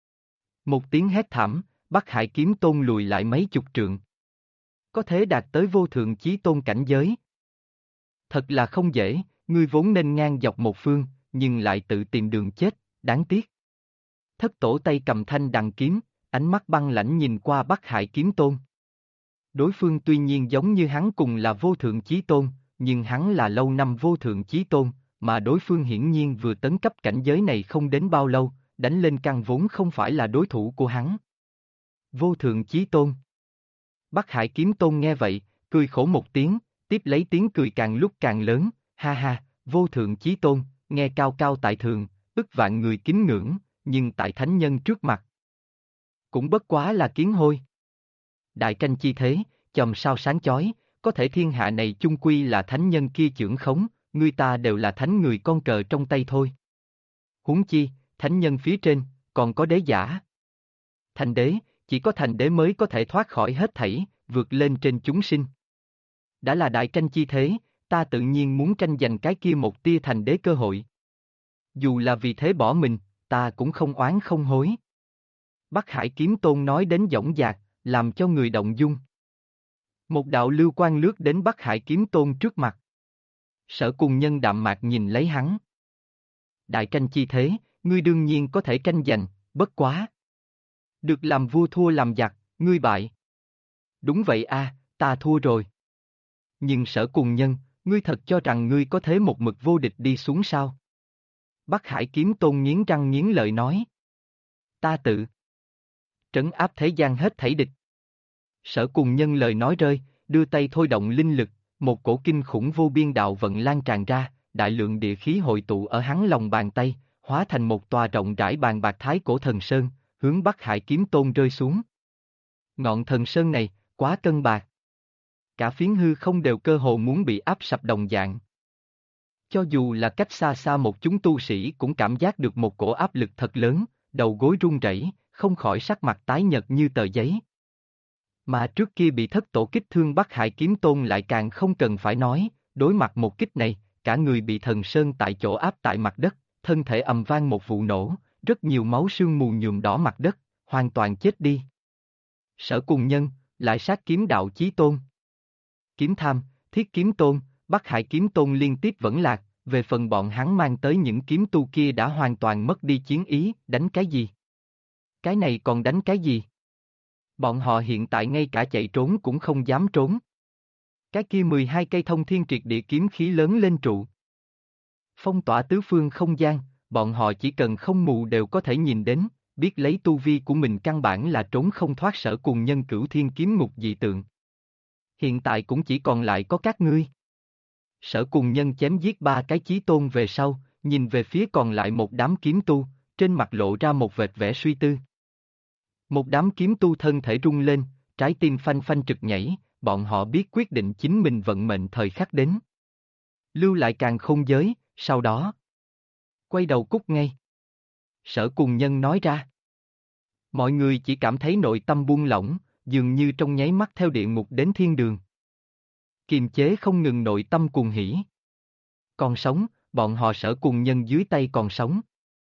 Một tiếng hét thảm, Bắc Hải Kiếm Tôn lùi lại mấy chục trượng. Có thể đạt tới vô thượng chí tôn cảnh giới. Thật là không dễ, ngươi vốn nên ngang dọc một phương, nhưng lại tự tìm đường chết, đáng tiếc. Thất tổ tay cầm thanh đằng kiếm, ánh mắt băng lãnh nhìn qua Bắc Hải Kiếm Tôn. Đối phương tuy nhiên giống như hắn cùng là vô thượng chí tôn, nhưng hắn là lâu năm vô thượng chí tôn, mà đối phương hiển nhiên vừa tấn cấp cảnh giới này không đến bao lâu, đánh lên căn vốn không phải là đối thủ của hắn. Vô thượng chí tôn. Bắc Hải kiếm tôn nghe vậy, cười khổ một tiếng, tiếp lấy tiếng cười càng lúc càng lớn, ha ha, vô thượng chí tôn, nghe cao cao tại thượng, ức vạn người kính ngưỡng, nhưng tại thánh nhân trước mặt. Cũng bất quá là kiến hôi. Đại tranh chi thế, chòm sao sáng chói, có thể thiên hạ này chung quy là thánh nhân kia chưởng khống, người ta đều là thánh người con cờ trong tay thôi. Huống chi, thánh nhân phía trên, còn có đế giả. Thành đế, chỉ có thành đế mới có thể thoát khỏi hết thảy, vượt lên trên chúng sinh. Đã là đại tranh chi thế, ta tự nhiên muốn tranh giành cái kia một tia thành đế cơ hội. Dù là vì thế bỏ mình, ta cũng không oán không hối. Bắc Hải kiếm tôn nói đến dõng dạc, làm cho người động dung. Một đạo lưu quang lướt đến Bắc Hải kiếm tôn trước mặt. Sở Cùng Nhân đạm mạc nhìn lấy hắn. Đại tranh chi thế, ngươi đương nhiên có thể tranh giành, bất quá. Được làm vua thua làm giặc, ngươi bại. Đúng vậy a, ta thua rồi. Nhưng Sở Cùng Nhân, ngươi thật cho rằng ngươi có thế một mực vô địch đi xuống sao? Bắc Hải kiếm tôn nghiến răng nghiến lợi nói. Ta tự trấn áp thế gian hết thảy địch. Sở Cùng Nhân lời nói rơi, đưa tay thôi động linh lực, một cổ kinh khủng vô biên đạo vận lan tràn ra, đại lượng địa khí hội tụ ở hắn lòng bàn tay, hóa thành một tòa rộng rãi bàn bạc thái cổ thần sơn, hướng Bắc Hải kiếm tôn rơi xuống. Ngọn thần sơn này, quá cân bạc. Cả phiến hư không đều cơ hồ muốn bị áp sập đồng dạng. Cho dù là cách xa xa một chúng tu sĩ cũng cảm giác được một cổ áp lực thật lớn, đầu gối run rẩy, không khỏi sắc mặt tái nhợt như tờ giấy. Mà trước kia bị thất tổ kích thương Bắc Hải kiếm tôn lại càng không cần phải nói, đối mặt một kích này, cả người bị thần sơn tại chỗ áp tại mặt đất, thân thể ầm vang một vụ nổ, rất nhiều máu sương mù nhuộm đỏ mặt đất, hoàn toàn chết đi. Sở Cùng Nhân, lại sát kiếm đạo chí tôn. Kiếm tham, thiết kiếm tôn, Bắc Hải kiếm tôn liên tiếp vẫn lạc, về phần bọn hắn mang tới những kiếm tu kia đã hoàn toàn mất đi chiến ý, đánh cái gì? Cái này còn đánh cái gì? Bọn họ hiện tại ngay cả chạy trốn cũng không dám trốn. Cái kia 12 cây thông thiên triệt địa kiếm khí lớn lên trụ. Phong tỏa tứ phương không gian, bọn họ chỉ cần không mù đều có thể nhìn đến, biết lấy tu vi của mình căn bản là trốn không thoát Sở Cùng Nhân cửu thiên kiếm ngục dị tượng. Hiện tại cũng chỉ còn lại có các ngươi. Sở Cùng Nhân chém giết 3 cái chí tôn về sau, nhìn về phía còn lại một đám kiếm tu, trên mặt lộ ra một vệt vẻ suy tư. Một đám kiếm tu thân thể rung lên, trái tim phanh phanh trực nhảy, bọn họ biết quyết định chính mình vận mệnh thời khắc đến. Lưu lại càng không giới, sau đó quay đầu cút ngay. Sở Cùng Nhân nói ra. Mọi người chỉ cảm thấy nội tâm buông lỏng, dường như trong nháy mắt theo địa ngục đến thiên đường. Kiềm chế không ngừng nội tâm cuồng hỉ. Còn sống, bọn họ Sở Cùng Nhân dưới tay còn sống.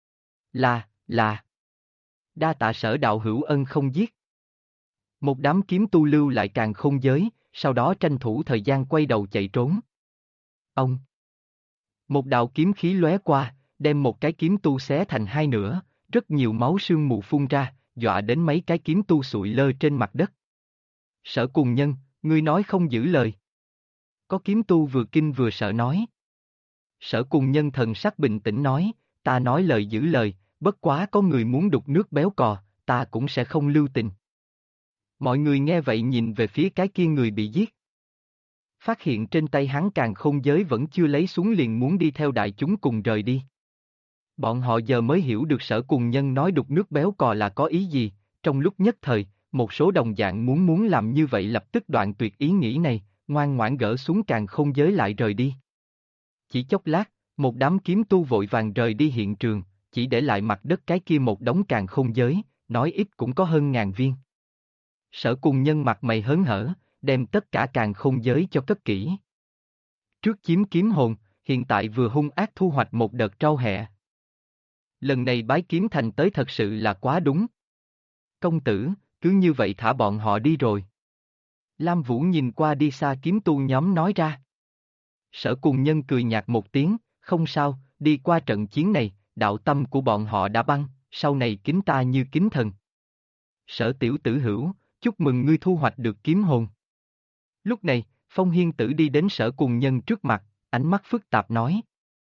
Là. Đa tạ Sở đạo hữu ân không giết. Một đám kiếm tu lưu lại càng không giới, sau đó tranh thủ thời gian quay đầu chạy trốn. Ông. Một đạo kiếm khí lóe qua, đem một cái kiếm tu xé thành hai nửa, rất nhiều máu sương mù phun ra, dọa đến mấy cái kiếm tu sụi lơ trên mặt đất. Sở Cùng Nhân, ngươi nói không giữ lời. Có kiếm tu vừa kinh vừa sợ nói. Sở Cùng Nhân thần sắc bình tĩnh nói, ta nói lời giữ lời, bất quá có người muốn đục nước béo cò, ta cũng sẽ không lưu tình. Mọi người nghe vậy nhìn về phía cái kia người bị giết. Phát hiện trên tay hắn càng không giới vẫn chưa lấy xuống liền muốn đi theo đại chúng cùng rời đi. Bọn họ giờ mới hiểu được Sở Cùng Nhân nói đục nước béo cò là có ý gì, trong lúc nhất thời, một số đồng dạng muốn làm như vậy lập tức đoạn tuyệt ý nghĩ này, ngoan ngoãn gỡ xuống càng không giới lại rời đi. Chỉ chốc lát, một đám kiếm tu vội vàng rời đi hiện trường, chỉ để lại mặt đất cái kia một đống càng không giới, nói ít cũng có hơn 1000 viên. Sở Cùng Nhân mặt mày hớn hở, đem tất cả càng không giới cho cất kỹ. Trước chiếm kiếm hồn, hiện tại vừa hung ác thu hoạch một đợt trâu hẹ. Lần này bái kiếm thành tới thật sự là quá đúng. Công tử, cứ như vậy thả bọn họ đi rồi. Lam Vũ nhìn qua đi xa kiếm tu nhóm nói ra. Sở Cùng Nhân cười nhạt một tiếng, không sao, đi qua trận chiến này, đạo tâm của bọn họ đã băng, sau này kính ta như kính thần. Sở tiểu tử hữu, chúc mừng ngươi thu hoạch được kiếm hồn. Lúc này, Phong Hiên Tử đi đến Sở Cùng Nhân trước mặt, ánh mắt phức tạp nói.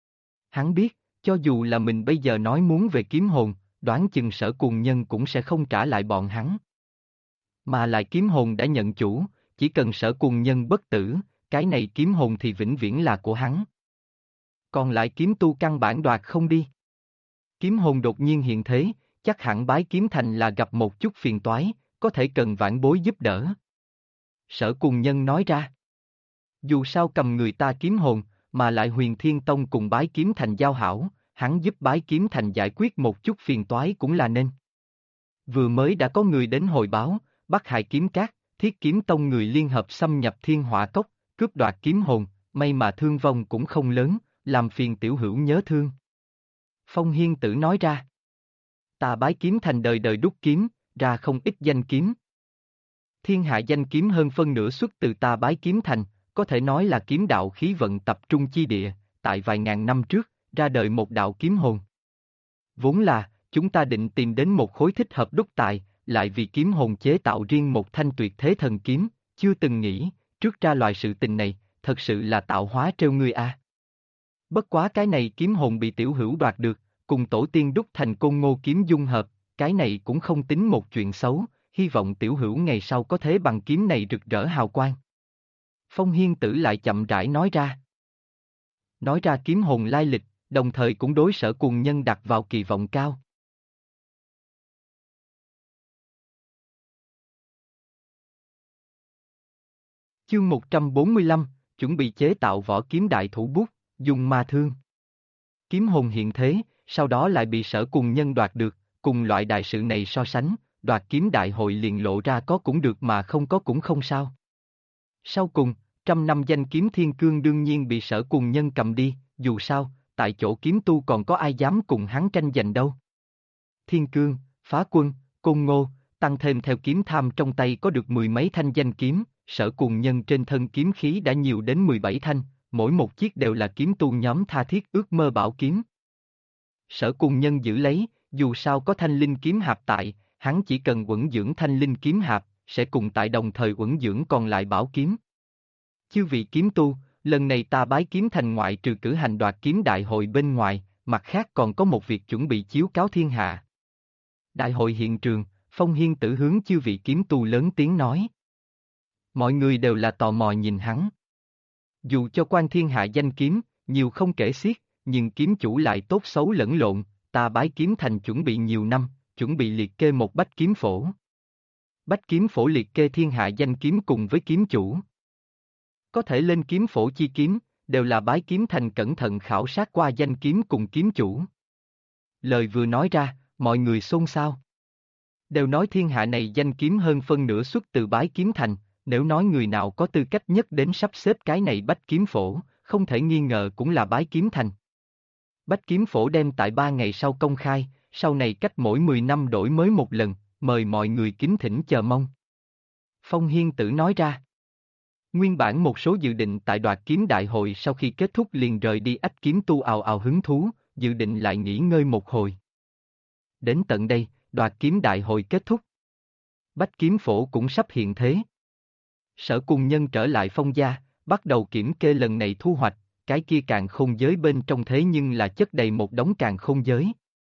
Hắn biết, cho dù là mình bây giờ nói muốn về kiếm hồn, đoán chừng Sở Cuồng Nhân cũng sẽ không trả lại bọn hắn. Mà lại kiếm hồn đã nhận chủ, chỉ cần Sở Cuồng Nhân bất tử, cái này kiếm hồn thì vĩnh viễn là của hắn. Còn lại kiếm tu căn bản đoạt không đi. Kiếm hồn đột nhiên hiện thế, chắc hẳn Bái Kiếm Thành là gặp một chút phiền toái, có thể cần vãn bối giúp đỡ. Sở Cuồng Nhân nói ra. Dù sao cầm người ta kiếm hồn, mà lại Huyền Thiên Tông cùng Bái Kiếm Thành giao hảo, hắn giúp Bái Kiếm Thành giải quyết một chút phiền toái cũng là nên. Vừa mới đã có người đến hồi báo, Bắc Hải Kiếm Các, Thiết Kiếm Tông người liên hợp xâm nhập Thiên Hỏa Cốc, cướp đoạt kiếm hồn, may mà thương vong cũng không lớn, làm phiền tiểu hữu nhớ thương. Phong Hiên Tử nói ra. Ta Bái Kiếm Thành đời đời đúc kiếm, ra không ít danh kiếm. Thiên hạ danh kiếm hơn phân nửa xuất từ ta Bái Kiếm Thành, có thể nói là kiếm đạo khí vận tập trung chi địa, tại vài ngàn năm trước, ra đời một đạo kiếm hồn. Vốn là, chúng ta định tìm đến một khối thích hợp đúc tài, lại vì kiếm hồn chế tạo riêng một thanh tuyệt thế thần kiếm, chưa từng nghĩ, trước ra loại sự tình này, thật sự là tạo hóa trêu ngươi a. Bất quá cái này kiếm hồn bị tiểu hữu đoạt được, cùng tổ tiên đúc thành Côn Ngô kiếm dung hợp, cái này cũng không tính một chuyện xấu, hy vọng tiểu hữu ngày sau có thể bằng kiếm này rực rỡ hào quang. Phong Hiên Tử lại chậm rãi nói ra. Nói ra kiếm hồn lai lịch, đồng thời cũng đối Sở Cuồng Nhân đặt vào kỳ vọng cao. Chương 145, chuẩn bị chế tạo vỏ kiếm đại thủ bút, dùng ma thương. Kiếm hồn hiện thế, sau đó lại bị Sở Cuồng Nhân đoạt được, cùng loại đại sự này so sánh, đoạt kiếm đại hội liền lộ ra có cũng được mà không có cũng không sao. Sau cùng, 100 năm danh kiếm thiên cương đương nhiên bị Sở Cuồng Nhân cầm đi, dù sao, tại chỗ kiếm tu còn có ai dám cùng hắn tranh giành đâu. Thiên cương, phá quân, côn ngô, tăng thêm theo kiếm tham trong tay có được mười mấy thanh danh kiếm, Sở Cuồng Nhân trên thân kiếm khí đã nhiều đến 17 thanh, mỗi một chiếc đều là kiếm tu nhóm tha thiết ước mơ bảo kiếm. Sở Cuồng Nhân giữ lấy, dù sao có thanh linh kiếm hạp tại, hắn chỉ cần uẩn dưỡng thanh linh kiếm hạp, sẽ cùng tại đồng thời uẩn dưỡng còn lại bảo kiếm. Chư vị kiếm tu, lần này ta Bái Kiếm Thành ngoại trừ cử hành đoạt kiếm đại hội bên ngoài, mặt khác còn có một việc chuẩn bị chiếu cáo thiên hạ. Đại hội hiện trường, Phong Hiên Tử hướng chư vị kiếm tu lớn tiếng nói. Mọi người đều là tò mò nhìn hắn. Dù cho quan thiên hạ danh kiếm, nhiều không kể xiết, nhưng kiếm chủ lại tốt xấu lẫn lộn, ta Bái Kiếm Thành chuẩn bị nhiều năm, chuẩn bị liệt kê một bách kiếm phổ. Bách kiếm phổ liệt kê thiên hạ danh kiếm cùng với kiếm chủ. Có thể lên kiếm phổ chi kiếm, đều là Bái Kiếm Thành cẩn thận khảo sát qua danh kiếm cùng kiếm chủ. Lời vừa nói ra, mọi người xôn xao. Đều nói thiên hạ này danh kiếm hơn phân nửa xuất từ Bái Kiếm Thành, nếu nói người nào có tư cách nhất đến sắp xếp cái này bách kiếm phổ, không thể nghi ngờ cũng là Bái Kiếm Thành. Bách kiếm phổ đem tại 3 ngày sau công khai, sau này cách mỗi 10 năm đổi mới một lần, mời mọi người kính thỉnh chờ mong. Phong Hiên Tử nói ra. Nguyên bản một số dự định tại đoạt kiếm đại hội sau khi kết thúc liền rời đi ách kiếm tu ào ào hứng thú, dự định lại nghỉ ngơi một hồi. Đến tận đây, đoạt kiếm đại hội kết thúc. Bách kiếm phổ cũng sắp hiện thế. Sở Cuồng Nhân trở lại Phong gia, bắt đầu kiểm kê lần này thu hoạch, cái kia càn khôn giới bên trong thế nhưng là chất đầy một đống càn khôn giới.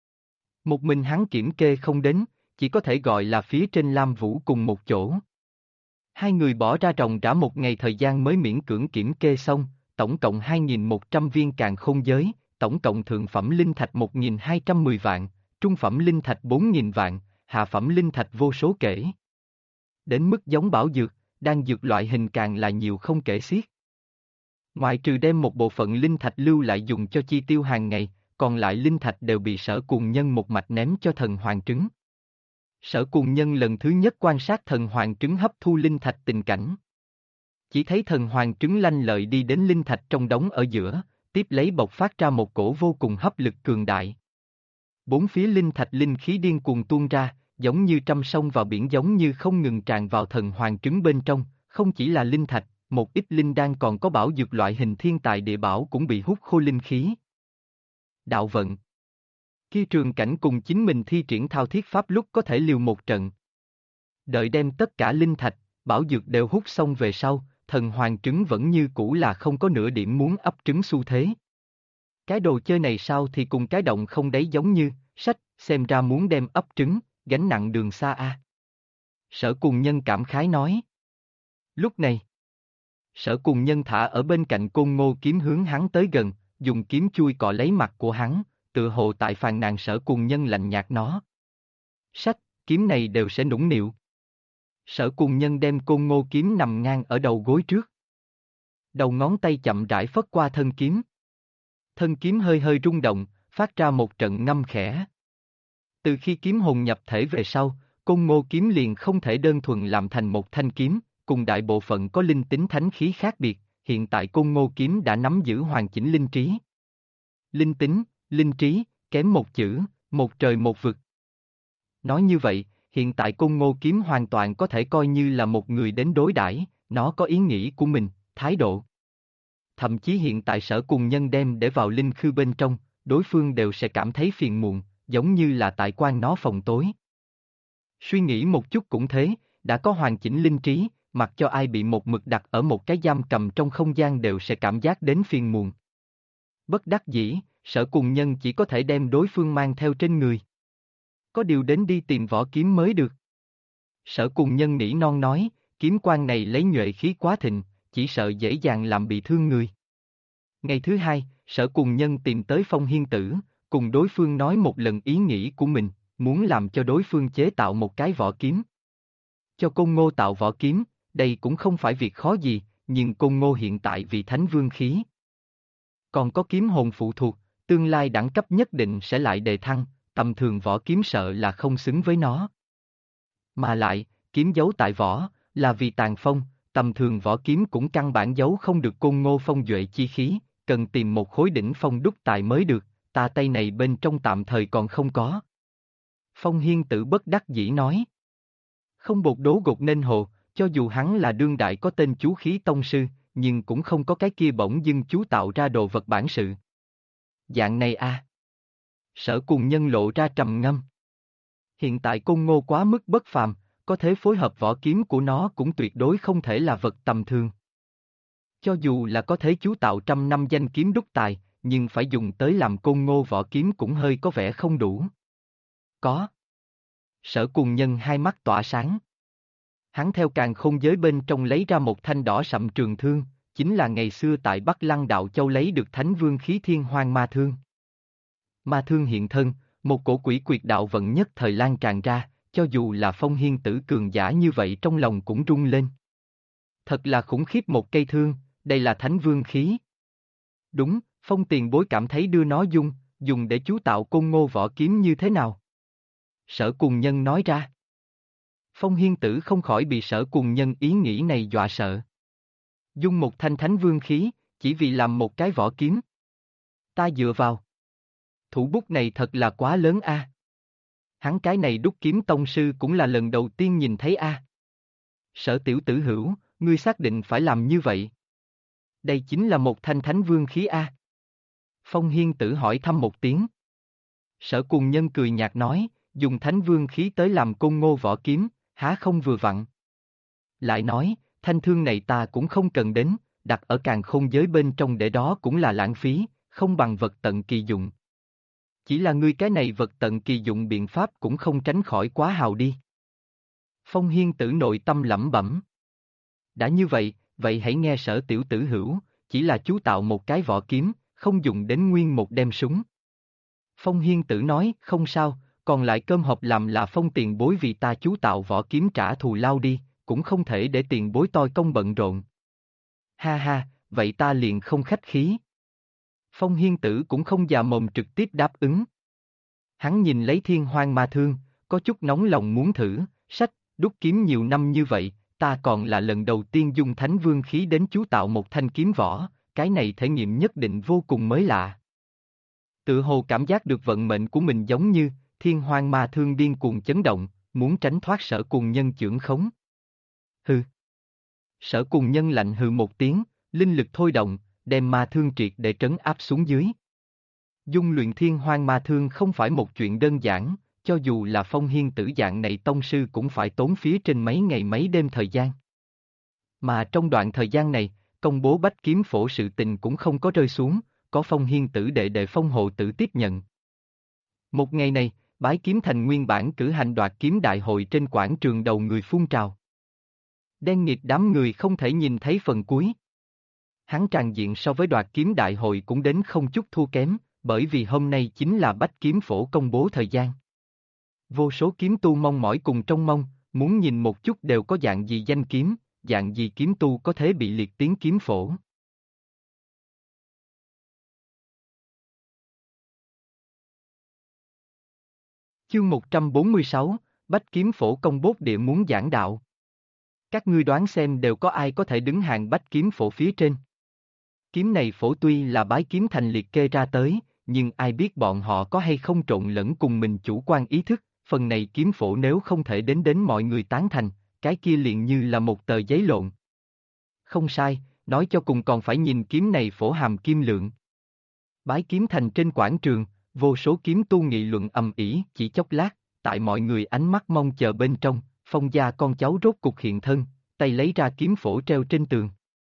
Một mình hắn kiểm kê không đến, chỉ có thể gọi là phía trên Lam Vũ cùng một chỗ. Hai người bỏ ra ròng rã một ngày thời gian mới miễn cưỡng kiểm kê xong, tổng cộng 2.100 viên càn khôn giới, tổng cộng thượng phẩm linh thạch 1.210 vạn, trung phẩm linh thạch 4.000 vạn, hạ phẩm linh thạch vô số kể. Đến mức giống bảo dược, đan dược loại hình càng là nhiều không kể xiết. Ngoại trừ đem một bộ phận linh thạch lưu lại dùng cho chi tiêu hàng ngày, còn lại linh thạch đều bị Sở Cuồng Nhân một mạch ném cho thần hoàng trứng. Sở Cuồng Nhân lần thứ nhất quan sát thần hoàng trứng hấp thu linh thạch tình cảnh. Chỉ thấy thần hoàng trứng lanh lợi đi đến linh thạch trong đống ở giữa, tiếp lấy bộc phát ra một cổ vô cùng hấp lực cường đại. Bốn phía linh thạch linh khí điên cuồng tuôn ra, giống như trăm sông vào biển giống như không ngừng tràn vào thần hoàng trứng bên trong, không chỉ là linh thạch, một ít linh đan còn có bảo dược loại hình thiên tài địa bảo cũng bị hút khô linh khí. Đạo vận. Khi Trường Cảnh cùng chính mình thi triển thao thiết pháp lúc có thể liều một trận. Đợi đem tất cả linh thạch, bảo dược đều hút xong về sau, thần hoàng trứng vẫn như cũ là không có nửa điểm muốn ấp trứng xu thế. Cái đồ chơi này sao thì cùng cái động không đáy giống như, sách, xem ra muốn đem ấp trứng, gánh nặng đường xa a. Sở Cùng Nhân cảm khái nói. Lúc này, Sở Cùng Nhân thả ở bên cạnh Côn Ngô kiếm hướng hắn tới gần, dùng kiếm chui cọ lấy mặt của hắn, tựa hồ tại phàn nàn Sở Cùng Nhân lạnh nhạt nó. Sách, kiếm này đều sẽ nũng nịu. Sở Cùng Nhân đem Côn Ngô kiếm nằm ngang ở đầu gối trước. Đầu ngón tay chậm rãi phất qua thân kiếm. Thân kiếm hơi hơi rung động, phát ra một trận ngâm khẽ. Từ khi kiếm hồn nhập thể về sau, Côn Ngô kiếm liền không thể đơn thuần làm thành một thanh kiếm, cùng đại bộ phận có linh tính thánh khí khác biệt, hiện tại Côn Ngô kiếm đã nắm giữ hoàn chỉnh linh trí. Linh tính, linh trí, kém một chữ, một trời một vực. Nói như vậy, hiện tại Côn Ngô kiếm hoàn toàn có thể coi như là một người đến đối đãi, nó có ý nghĩ của mình, thái độ. Thậm chí hiện tại Sở Cùng Nhân đem để vào linh khư bên trong, đối phương đều sẽ cảm thấy phiền muộn, giống như là tại quan nó phòng tối. Suy nghĩ một chút cũng thế, đã có hoàn chỉnh linh trí, mặc cho ai bị một mực đặt ở một cái giam cầm trong không gian đều sẽ cảm giác đến phiền muộn. Bất đắc dĩ, Sở Cùng Nhân chỉ có thể đem đối phương mang theo trên người. Có điều đến đi tìm võ kiếm mới được. Sở Cùng Nhân nỉ non nói, kiếm quan này lấy nhuệ khí quá thịnh, chỉ sợ dễ dàng làm bị thương người. Ngày thứ hai, Sở Cùng Nhân tìm tới Phong Hiên Tử, cùng đối phương nói một lần ý nghĩ của mình, muốn làm cho đối phương chế tạo một cái võ kiếm. Cho Côn Ngô tạo võ kiếm, đây cũng không phải việc khó gì, nhưng Côn Ngô hiện tại vì thánh vương khí. Còn có kiếm hồn phụ thuộc, tương lai đẳng cấp nhất định sẽ lại đề thăng, tầm thường võ kiếm sợ là không xứng với nó. Mà lại, kiếm giấu tại võ, là vì tàn phong, tầm thường võ kiếm cũng căn bản giấu không được Côn Ngô phong duệ chi khí, cần tìm một khối đỉnh phong đúc tài mới được, ta tay này bên trong tạm thời còn không có. Phong Hiên Tử bất đắc dĩ nói. Không bột đố gột nên hồ, cho dù hắn là đương đại có tên chú khí tông sư, nhưng cũng không có cái kia bỗng dưng chú tạo ra đồ vật bản sự. Dạng này a. Sở Cùng Nhân lộ ra trầm ngâm. Hiện tại Côn Ngô quá mức bất phàm, có thể phối hợp võ kiếm của nó cũng tuyệt đối không thể là vật tầm thường. Cho dù là có thể chú tạo trăm năm danh kiếm đúc tài, nhưng phải dùng tới làm Côn Ngô võ kiếm cũng hơi có vẻ không đủ. Có. Sở Cùng Nhân hai mắt tỏa sáng. Hắn theo càn khôn giới bên trong lấy ra một thanh đỏ sậm trường thương, chính là ngày xưa tại Bắc Lăng Đạo Châu lấy được Thánh Vương khí Thiên Hoang Ma Thương. Ma Thương hiện thân, một cổ quỷ quyệt đạo vận nhất thời lan tràn ra, cho dù là Phong Hiên Tử cường giả như vậy trong lòng cũng rung lên. Thật là khủng khiếp một cây thương, đây là Thánh Vương khí. Đúng, Phong tiền bối cảm thấy đưa nó dùng để chú tạo Côn Ngô võ kiếm như thế nào? Sở Cùng Nhân nói ra. Phong Hiên Tử không khỏi bị Sở Cùng Nhân ý nghĩ này dọa sợ. Dùng một thanh Thánh Vương khí, chỉ vì làm một cái võ kiếm. Ta dựa vào. Thủ bút này thật là quá lớn a. Hắn cái này đúc kiếm tông sư cũng là lần đầu tiên nhìn thấy a. Sở tiểu tử hữu, ngươi xác định phải làm như vậy. Đây chính là một thanh Thánh Vương khí a. Phong Hiên Tử hỏi thăm một tiếng. Sở Cùng Nhân cười nhạt nói, dùng Thánh Vương khí tới làm Côn Ngô võ kiếm, há không vừa vặn. Lại nói, thanh thương này ta cũng không cần đến, đặt ở càn khôn giới bên trong để đó cũng là lãng phí, không bằng vật tận kỳ dụng. Chỉ là ngươi cái này vật tận kỳ dụng biện pháp cũng không tránh khỏi quá hào đi. Phong Hiên Tử nội tâm lẩm bẩm. Đã như vậy, vậy hãy nghe Sở tiểu tử hữu, chỉ là chú tạo một cái võ kiếm, không dùng đến nguyên một đem súng. Phong Hiên Tử nói, không sao, còn lại cơm hộp làm là Phong tiền bối vì ta chú tạo võ kiếm trả thù lao đi, cũng không thể để tiền bối toi công bận rộn. Ha ha, vậy ta liền không khách khí. Phong Hiên Tử cũng không già mồm trực tiếp đáp ứng. Hắn nhìn lấy Thiên Hoang Ma Thương, có chút nóng lòng muốn thử, sách, đúc kiếm nhiều năm như vậy, ta còn là lần đầu tiên dùng Thánh Vương khí đến chú tạo một thanh kiếm võ, cái này thể nghiệm nhất định vô cùng mới lạ. Tự hồ cảm giác được vận mệnh của mình giống như, Thiên Hoang Ma Thương điên cuồng chấn động, muốn tránh thoát Sở Cùng Nhân chưởng khống. Hừ. Sở Cùng Nhân lạnh hừ một tiếng, linh lực thôi động, đem ma thương triệt để trấn áp xuống dưới. Dung luyện Thiên Hoang Ma Thương không phải một chuyện đơn giản, cho dù là Phong Hiên Tử dạng này tông sư cũng phải tốn phía trên mấy ngày mấy đêm thời gian. Mà trong đoạn thời gian này, công bố bách kiếm phổ sự tình cũng không có rơi xuống, có Phong Hiên tử đệ đệ Phong Hộ tử tiếp nhận. Một ngày này, Bái Kiếm Thành nguyên bản cử hành đoạt kiếm đại hội trên quảng trường đầu người phun trào. Đen nghịt đám người không thể nhìn thấy phần cuối. Hắn tràn diện so với đoạt kiếm đại hội cũng đến không chút thua kém, bởi vì hôm nay chính là Bách Kiếm Phổ công bố thời gian. Vô số kiếm tu mong mỏi cùng trông mong, muốn nhìn một chút đều có dạng gì danh kiếm, dạng gì kiếm tu có thể bị liệt tiến kiếm phổ. Chương 146, Bách Kiếm Phổ công bố địa muốn giảng đạo. Các ngươi đoán xem đều có ai có thể đứng hàng Bách Kiếm Phổ phía trên. Kiếm này phổ tuy là Bái Kiếm Thành liệt kê ra tới, nhưng ai biết bọn họ có hay không trộn lẫn cùng mình chủ quan ý thức, phần này kiếm phổ nếu không thể đến mọi người tán thành, cái kia liền như là một tờ giấy lộn. Không sai, nói cho cùng còn phải nhìn kiếm này phổ hàm kim lượng. Bái Kiếm Thành trên quảng trường, vô số kiếm tu nghị luận ầm ĩ, chỉ chốc lát, tại mọi người ánh mắt mong chờ bên trong, Phong gia con cháu rốt cục hiện thân, tay lấy ra kiếm phổ treo trên tường.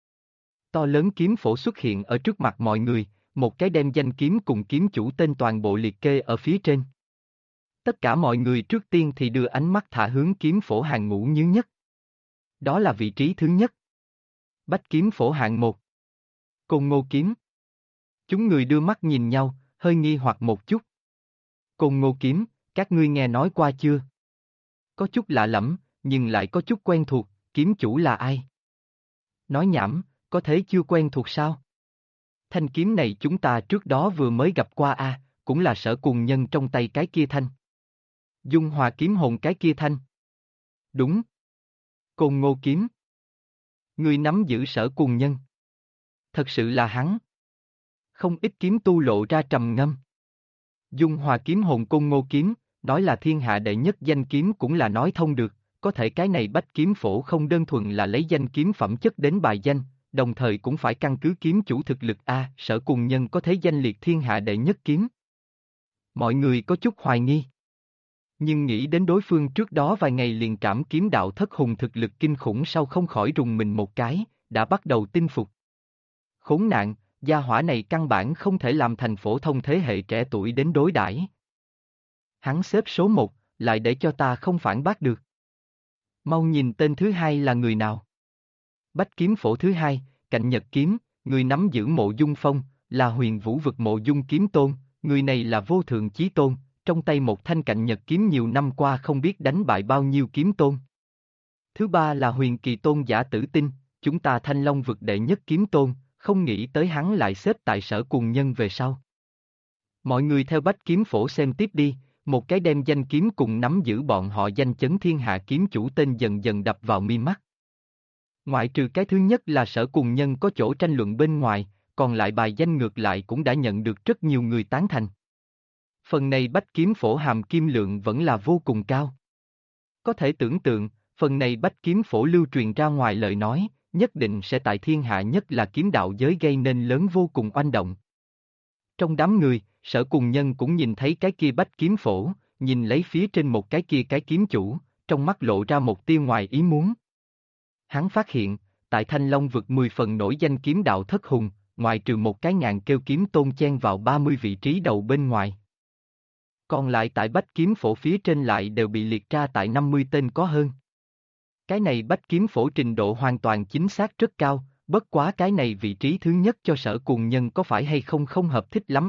To lớn kiếm phổ xuất hiện ở trước mặt mọi người, một cái đem danh kiếm cùng kiếm chủ tên toàn bộ liệt kê ở phía trên. Tất cả mọi người trước tiên thì đưa ánh mắt thả hướng kiếm phổ hàng ngũ nhứ nhất. Đó là vị trí thứ nhất. Bách Kiếm Phổ hạng 1. Côn Ngô Kiếm. Chúng người đưa mắt nhìn nhau, hơi nghi hoặc một chút. Côn Ngô Kiếm, các ngươi nghe nói qua chưa? Có chút lạ lẫm, nhưng lại có chút quen thuộc, kiếm chủ là ai? Nói nhảm, có thế chưa quen thuộc sao? Thanh kiếm này chúng ta trước đó vừa mới gặp qua cũng là Sở Cuồng Nhân trong tay cái kia thanh. Dung Hòa kiếm hồn cái kia thanh. Đúng. Côn Ngô Kiếm. Ngươi nắm giữ Sở Cuồng Nhân. Thật sự là hắn. Không ít kiếm tu lộ ra trầm ngâm. Dung Hòa kiếm hồn Côn Ngô Kiếm, nói là thiên hạ đệ nhất danh kiếm cũng là nói thông được, có thể cái này Bách Kiếm Phổ không đơn thuần là lấy danh kiếm phẩm chất đến bài danh, đồng thời cũng phải căn cứ kiếm chủ thực lực Sở Cuồng Nhân có thế danh liệt thiên hạ đệ nhất kiếm. Mọi người có chút hoài nghi. Nhưng nghĩ đến đối phương trước đó vài ngày liền trảm kiếm đạo thất hùng thực lực kinh khủng sau không khỏi rùng mình một cái, đã bắt đầu tin phục. Khốn nạn, gia hỏa này căn bản không thể làm thành phổ thông thế hệ trẻ tuổi đến đối đãi. Hắn xếp số 1, lại để cho ta không phản bác được. Mau nhìn tên thứ hai là người nào. Bách Kiếm Phổ thứ hai, Cạnh Nhật Kiếm, người nắm giữ Mộ Dung Phong, là Huyền Vũ vực Mộ Dung Kiếm Tôn, người này là vô thượng chí tôn, trong tay một thanh Cạnh Nhật Kiếm nhiều năm qua không biết đánh bại bao nhiêu kiếm tôn. Thứ ba là Huyền Kỳ Tôn Giả Tử Tinh, chúng ta Thanh Long vực đệ nhất kiếm tôn, không nghĩ tới hắn lại xếp tại Sở Cuồng Nhân về sau. Mọi người theo Bách Kiếm Phổ xem tiếp đi, một cái đem danh kiếm cùng nắm giữ bọn họ danh chấn thiên hạ kiếm chủ tên dần dần đập vào mi mắt. Ngoại trừ cái thứ nhất là Sở Cuồng Nhân có chỗ tranh luận bên ngoài, còn lại bài danh ngược lại cũng đã nhận được rất nhiều người tán thành. Phần này Bách Kiếm Phổ hàm kim lượng vẫn là vô cùng cao. Có thể tưởng tượng, phần này Bách Kiếm Phổ lưu truyền ra ngoài lời nói, nhất định sẽ tại thiên hạ nhất là kiếm đạo giới gây nên lớn vô cùng oanh động. Trong đám người, Sở Cuồng Nhân cũng nhìn thấy cái kia Bách Kiếm Phổ, nhìn lấy phía trên một cái kia cái kiếm chủ, trong mắt lộ ra một tia ngoài ý muốn. Hắn phát hiện, tại Thanh Long vực 10 phần nổi danh kiếm đạo thất hùng, ngoài trừ một cái ngàn kêu kiếm tôn chen vào 30 vị trí đầu bên ngoài. Còn lại tại Bách Kiếm Phổ phía trên lại đều bị liệt ra tại 50 tên có hơn. Cái này Bách Kiếm Phổ trình độ hoàn toàn chính xác rất cao, bất quá cái này vị trí thứ nhất cho Sở Cuồng Nhân có phải hay không không hợp thích lắm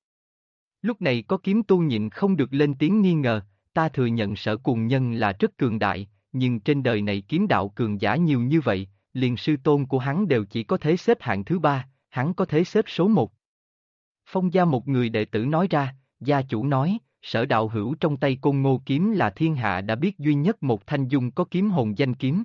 Lúc này có kiếm tu nhịn không được lên tiếng nghi ngờ, ta thừa nhận Sở Cuồng Nhân là rất cường đại, nhưng trên đời này kiếm đạo cường giả nhiều như vậy, liền sư tôn của hắn đều chỉ có thể xếp hạng thứ 3, hắn có thể xếp số 1. Phong gia một người đệ tử nói ra, gia chủ nói, Sở đạo hữu trong tay Côn Ngô kiếm là thiên hạ đã biết duy nhất một thanh dung có kiếm hồn danh kiếm.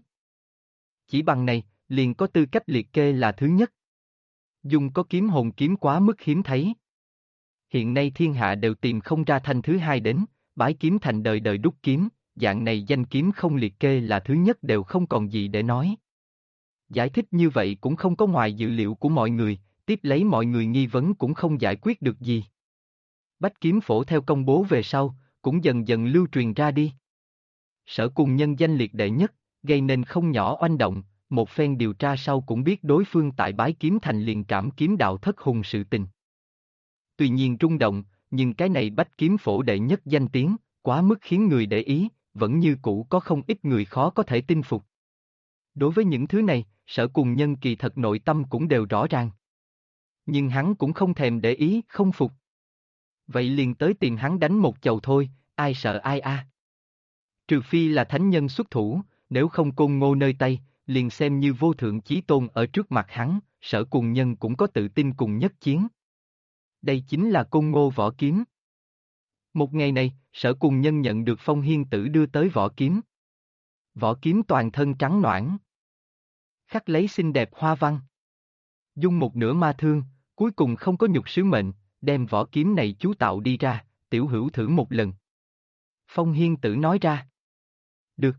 Chỉ bằng này, liền có tư cách liệt kê là thứ nhất. Dung có kiếm hồn kiếm quá mức hiếm thấy. Hiện nay thiên hạ đều tìm không ra thanh thứ hai đến, Bái Kiếm Thành đời đời đúc kiếm, dạng này danh kiếm không liệt kê là thứ nhất đều không còn gì để nói. Giải thích như vậy cũng không có ngoài dự liệu của mọi người, tiếp lấy mọi người nghi vấn cũng không giải quyết được gì. Bách Kiếm Phổ theo công bố về sau, cũng dần dần lưu truyền ra đi. Sở Cuồng Nhân danh liệt đệ nhất, gây nên không nhỏ oanh động, một phen điều tra sau cũng biết đối phương tại Bái Kiếm Thành liền trảm kiếm đạo thất hùng sự tình. tuy nhiên rung động, nhưng cái này bách kiếm phổ đệ nhất danh tiếng, quá mức khiến người để ý, vẫn như cũ có không ít người khó có thể tin phục. Đối với những thứ này, Sở Cùng Nhân kỳ thật nội tâm cũng đều rõ ràng. Nhưng hắn cũng không thèm để ý, không phục. Vậy liền tới tìm hắn đánh một chầu thôi, ai sợ ai a? Trừ phi là thánh nhân xuất thủ, nếu không Côn Ngô nơi tay, liền xem như vô thượng chí tôn ở trước mặt hắn, Sở Cùng Nhân cũng có tự tin cùng nhất chiến. Đây chính là Côn Ngô võ kiếm. Một ngày này, Sở Cùng Nhân nhận được Phong Hiên Tử đưa tới võ kiếm. Võ kiếm toàn thân trắng noãn, khắc lấy xinh đẹp hoa văn. Dung một nửa ma thương, cuối cùng không có nhục sứ mệnh, đem võ kiếm này chú tạo đi ra, tiểu hữu thử một lần. Phong Hiên Tử nói ra. Được.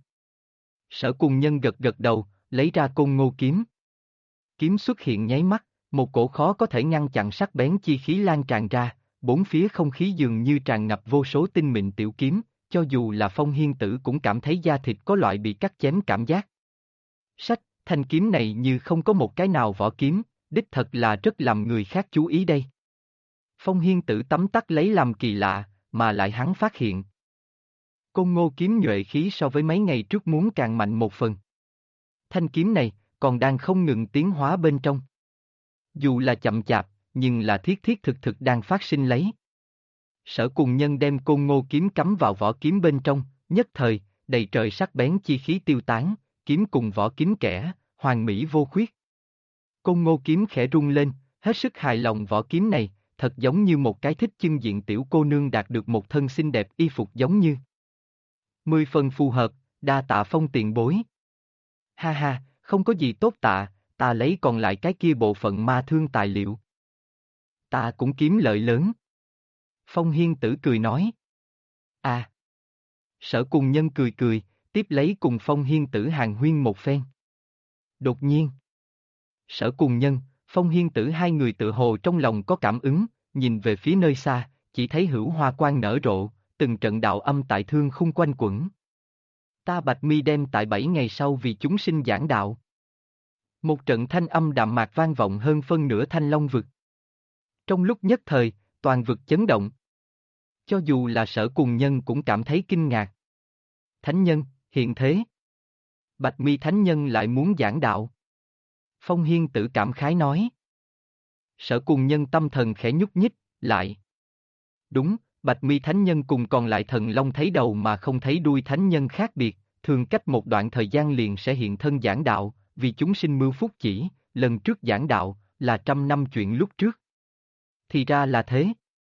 Sở Cùng Nhân gật gật đầu, lấy ra Côn Ngô kiếm. Kiếm xuất hiện nháy mắt, một cổ khó có thể ngăn chặn sắc bén chi khí lan tràn ra, bốn phía không khí dường như tràn ngập vô số tinh mịn tiểu kiếm, cho dù là Phong Hiên Tử cũng cảm thấy da thịt có loại bị cắt chém cảm giác. Sách, thanh kiếm này như không có một cái nào võ kiếm, đích thật là rất làm người khác chú ý đây. Phong Hiên Tử tấm tắc lấy làm kỳ lạ, mà lại hắn phát hiện. Côn Ngô kiếm nhuệ khí so với mấy ngày trước muốn càng mạnh một phần. Thanh kiếm này, còn đang không ngừng tiến hóa bên trong. Dù là chậm chạp, nhưng là thiết thiết thực thực đang phát sinh lấy. Sở Cùng Nhân đem Côn Ngô kiếm cắm vào vỏ kiếm bên trong, nhất thời, đầy trời sắc bén chi khí tiêu tán, kiếm cùng vỏ kiếm kẻ, hoàn mỹ vô khuyết. Côn Ngô kiếm khẽ rung lên, hết sức hài lòng vỏ kiếm này, thật giống như một cái thích chưng diện tiểu cô nương đạt được một thân xinh đẹp y phục giống như. 10 phần phù hợp, đa tạ Phong tiền bối. Ha ha, không có gì tốt tạ, ta lấy còn lại cái kia bộ phận ma thương tài liệu. Ta cũng kiếm lợi lớn. Phong Hiên Tử cười nói. À. Sở Cùng Nhân cười cười, tiếp lấy cùng Phong Hiên Tử hàn huyên một phen. Đột nhiên. Sở Cùng Nhân, Phong Hiên Tử hai người tự hồ trong lòng có cảm ứng, nhìn về phía nơi xa, chỉ thấy hữu hoa quang nở rộ, từng trận đạo âm tại thương khung quanh quẩn. Ta Bạch Mi đem tại 7 ngày sau vì chúng sinh giảng đạo. Một trận thanh âm đạm mạc vang vọng hơn phân nửa Thanh Long vực. Trong lúc nhất thời, toàn vực chấn động. Cho dù là Sở Cùng Nhân cũng cảm thấy kinh ngạc. Thánh nhân, hiện thế. Bạch Mi Thánh nhân lại muốn giảng đạo. Phong Hiên Tử cảm khái nói. Sở Cùng Nhân tâm thần khẽ nhúc nhích, lại. Đúng, Bạch Mi Thánh nhân cùng còn lại thần long thấy đầu mà không thấy đuôi thánh nhân khác biệt, thường cách một đoạn thời gian liền sẽ hiện thân giảng đạo, vì chúng sinh mưu phúc chỉ, lần trước giảng đạo, là 100 năm chuyện lúc trước. Thì ra là thế.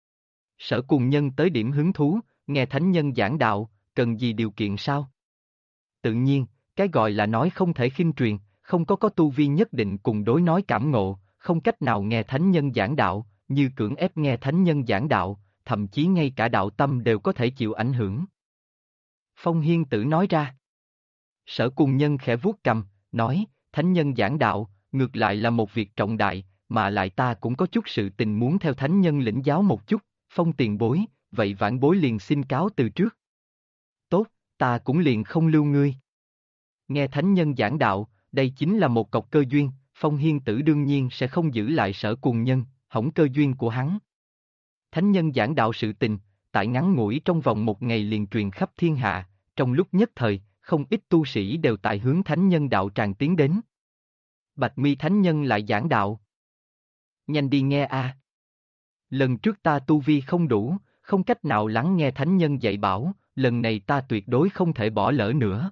Sở Cùng Nhân tới điểm hứng thú, nghe thánh nhân giảng đạo, cần gì điều kiện sao? Tự nhiên, cái gọi là nói không thể khinh truyền, không có tu vi nhất định cùng đối nói cảm ngộ, không cách nào nghe thánh nhân giảng đạo, như cưỡng ép nghe thánh nhân giảng đạo, thậm chí ngay cả đạo tâm đều có thể chịu ảnh hưởng. Phong Hiên Tử nói ra. Sở Cùng Nhân khẽ vuốt cầm, nói, thánh nhân giảng đạo, ngược lại là một việc trọng đại, mà lại ta cũng có chút sự tình muốn theo thánh nhân lĩnh giáo một chút, Phong tiền bối, vậy vãn bối liền xin cáo từ trước. Tốt, ta cũng liền không lưu ngươi. Nghe thánh nhân giảng đạo, đây chính là một cọc cơ duyên, Phong Hiên Tử đương nhiên sẽ không giữ lại Sở Cùng Nhân, hỏng cơ duyên của hắn. Thánh nhân giảng đạo sự tình, tại ngắn ngủi trong vòng một ngày liền truyền khắp thiên hạ, trong lúc nhất thời, không ít tu sĩ đều tại hướng thánh nhân đạo tràng tiến đến. Bạch Mi Thánh nhân lại giảng đạo. Nhanh đi nghe a. Lần trước ta tu vi không đủ, không cách nào lắng nghe thánh nhân dạy bảo, lần này ta tuyệt đối không thể bỏ lỡ nữa.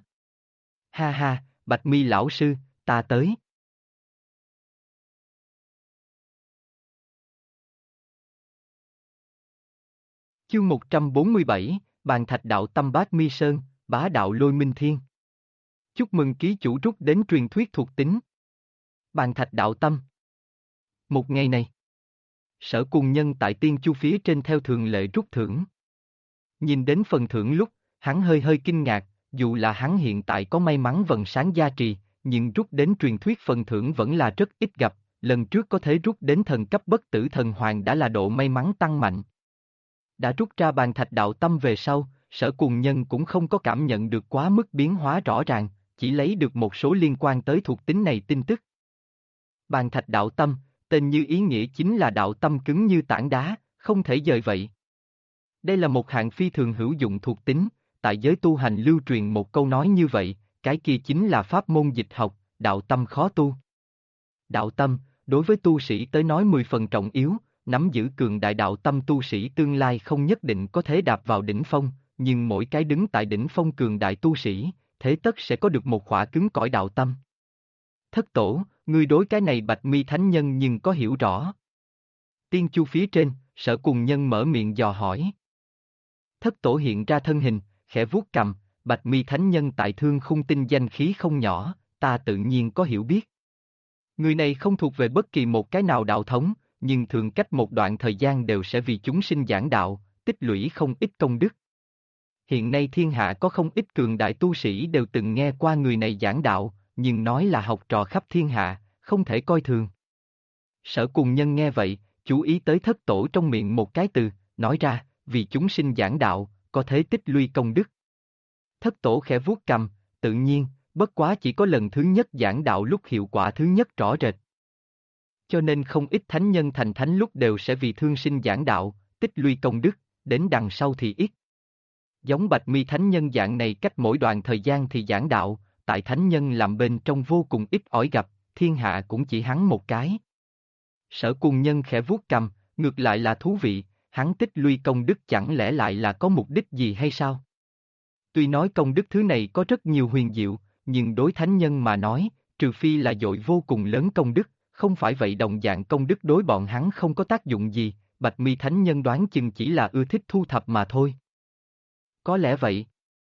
Ha ha, Bạch Mi lão sư, ta tới. Chương 147, Bàn Thạch Đạo Tâm Bát Mi Sơn, Bá Đạo Lôi Minh Thiên. Chúc mừng ký chủ rút đến truyền thuyết thuộc tính. Bàn Thạch Đạo Tâm. Một ngày này, Sở Cùng Nhân tại Tiên Chu phía trên theo thường lệ rút thưởng. Nhìn đến phần thưởng lúc, hắn hơi hơi kinh ngạc, dù là hắn hiện tại có may mắn vầng sáng gia trì, nhưng rút đến truyền thuyết phần thưởng vẫn là rất ít gặp, lần trước có thể rút đến thần cấp bất tử thần hoàng đã là độ may mắn tăng mạnh. Đã rút ra Bàn Thạch Đạo Tâm về sau, Sở Cùng Nhân cũng không có cảm nhận được quá mức biến hóa rõ ràng, chỉ lấy được một số liên quan tới thuộc tính này tin tức. Bàn Thạch Đạo Tâm, tên như ý nghĩa chính là đạo tâm cứng như tảng đá, Không thể dời vậy. Đây là một hạng phi thường hữu dụng thuộc tính, tại giới tu hành lưu truyền một câu nói như vậy, cái kia chính là pháp môn dịch học, đạo tâm khó tu. Đạo tâm, đối với tu sĩ tới nói 10 phần trọng yếu, nắm giữ cường đại đạo tâm tu sĩ tương lai không nhất định có thể đạp vào đỉnh phong, nhưng mỗi cái đứng tại đỉnh phong cường đại tu sĩ, thế tất sẽ có được một khỏa cứng cỏi đạo tâm. Thất tổ, ngươi đối cái này Bạch Mi thánh nhân nhưng có hiểu rõ. Tiên chu phía trên, Sở Cùng Nhân mở miệng dò hỏi. Thất tổ hiện ra thân hình, khẽ vuốt cằm, Bạch Mi thánh nhân tại Thương Khung Tinh danh khí không nhỏ, ta tự nhiên có hiểu biết. Người này không thuộc về bất kỳ một cái nào đạo thống, nhưng thường cách một đoạn thời gian đều sẽ vì chúng sinh giảng đạo, tích lũy không ít công đức. Hiện nay thiên hạ có không ít cường đại tu sĩ đều từng nghe qua người này giảng đạo, nhưng nói là học trò khắp thiên hạ, không thể coi thường. Sở Cùng Nhân nghe vậy, chú ý tới thất tổ trong miệng một cái từ, nói ra, vì chúng sinh giảng đạo, có thể tích lũy công đức. Thất tổ khẽ vuốt cằm, tự nhiên, bất quá chỉ có lần thứ nhất giảng đạo lúc hiệu quả thứ nhất rõ rệt. Cho nên không ít thánh nhân thành thánh lúc đều sẽ vì thương sinh giảng đạo, tích lũy công đức, đến đằng sau thì ít. Giống Bạch Mi thánh nhân dạng này cách mỗi đoạn thời gian thì giảng đạo, tại thánh nhân làm bên trong vô cùng ít ỏi gặp, thiên hạ cũng chỉ hắn một cái. Sở Cùng Nhân khẽ vuốt cằm, ngược lại là thú vị, hắn tích lũy công đức chẳng lẽ lại là có mục đích gì hay sao? Tuy nói công đức thứ này có rất nhiều huyền diệu, nhưng đối thánh nhân mà nói, trừ phi là dội vô cùng lớn công đức, không phải vậy đồng dạng công đức đối bọn hắn không có tác dụng gì, Bạch Mi thánh nhân đoán chừng chỉ là ưa thích thu thập mà thôi. Có lẽ vậy.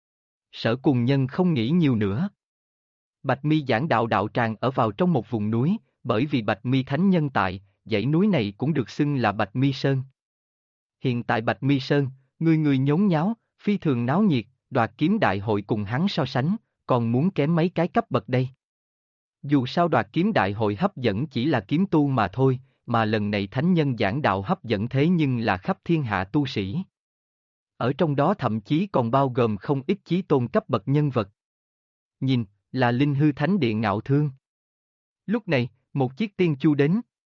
Sở Cùng Nhân không nghĩ nhiều nữa. Bạch Mi giảng đạo đạo tràng ở vào trong một vùng núi, bởi vì Bạch Mi thánh nhân tại, dãy núi này cũng được xưng là Bạch Mi Sơn. Hiện tại Bạch Mi Sơn, người người nhốn nháo, phi thường náo nhiệt, đoạt kiếm đại hội cùng hắn so sánh, còn muốn kém mấy cái cấp bậc đây. Dù sao đoạt kiếm đại hội hấp dẫn chỉ là kiếm tu mà thôi, mà lần này thánh nhân giảng đạo hấp dẫn thế nhưng là khắp thiên hạ tu sĩ. Ở trong đó thậm chí còn bao gồm không ít chí tôn cấp bậc nhân vật. Nhìn, là Linh Hư Thánh Địa Ngạo Thương. Lúc này, một chiếc tiên chu đến.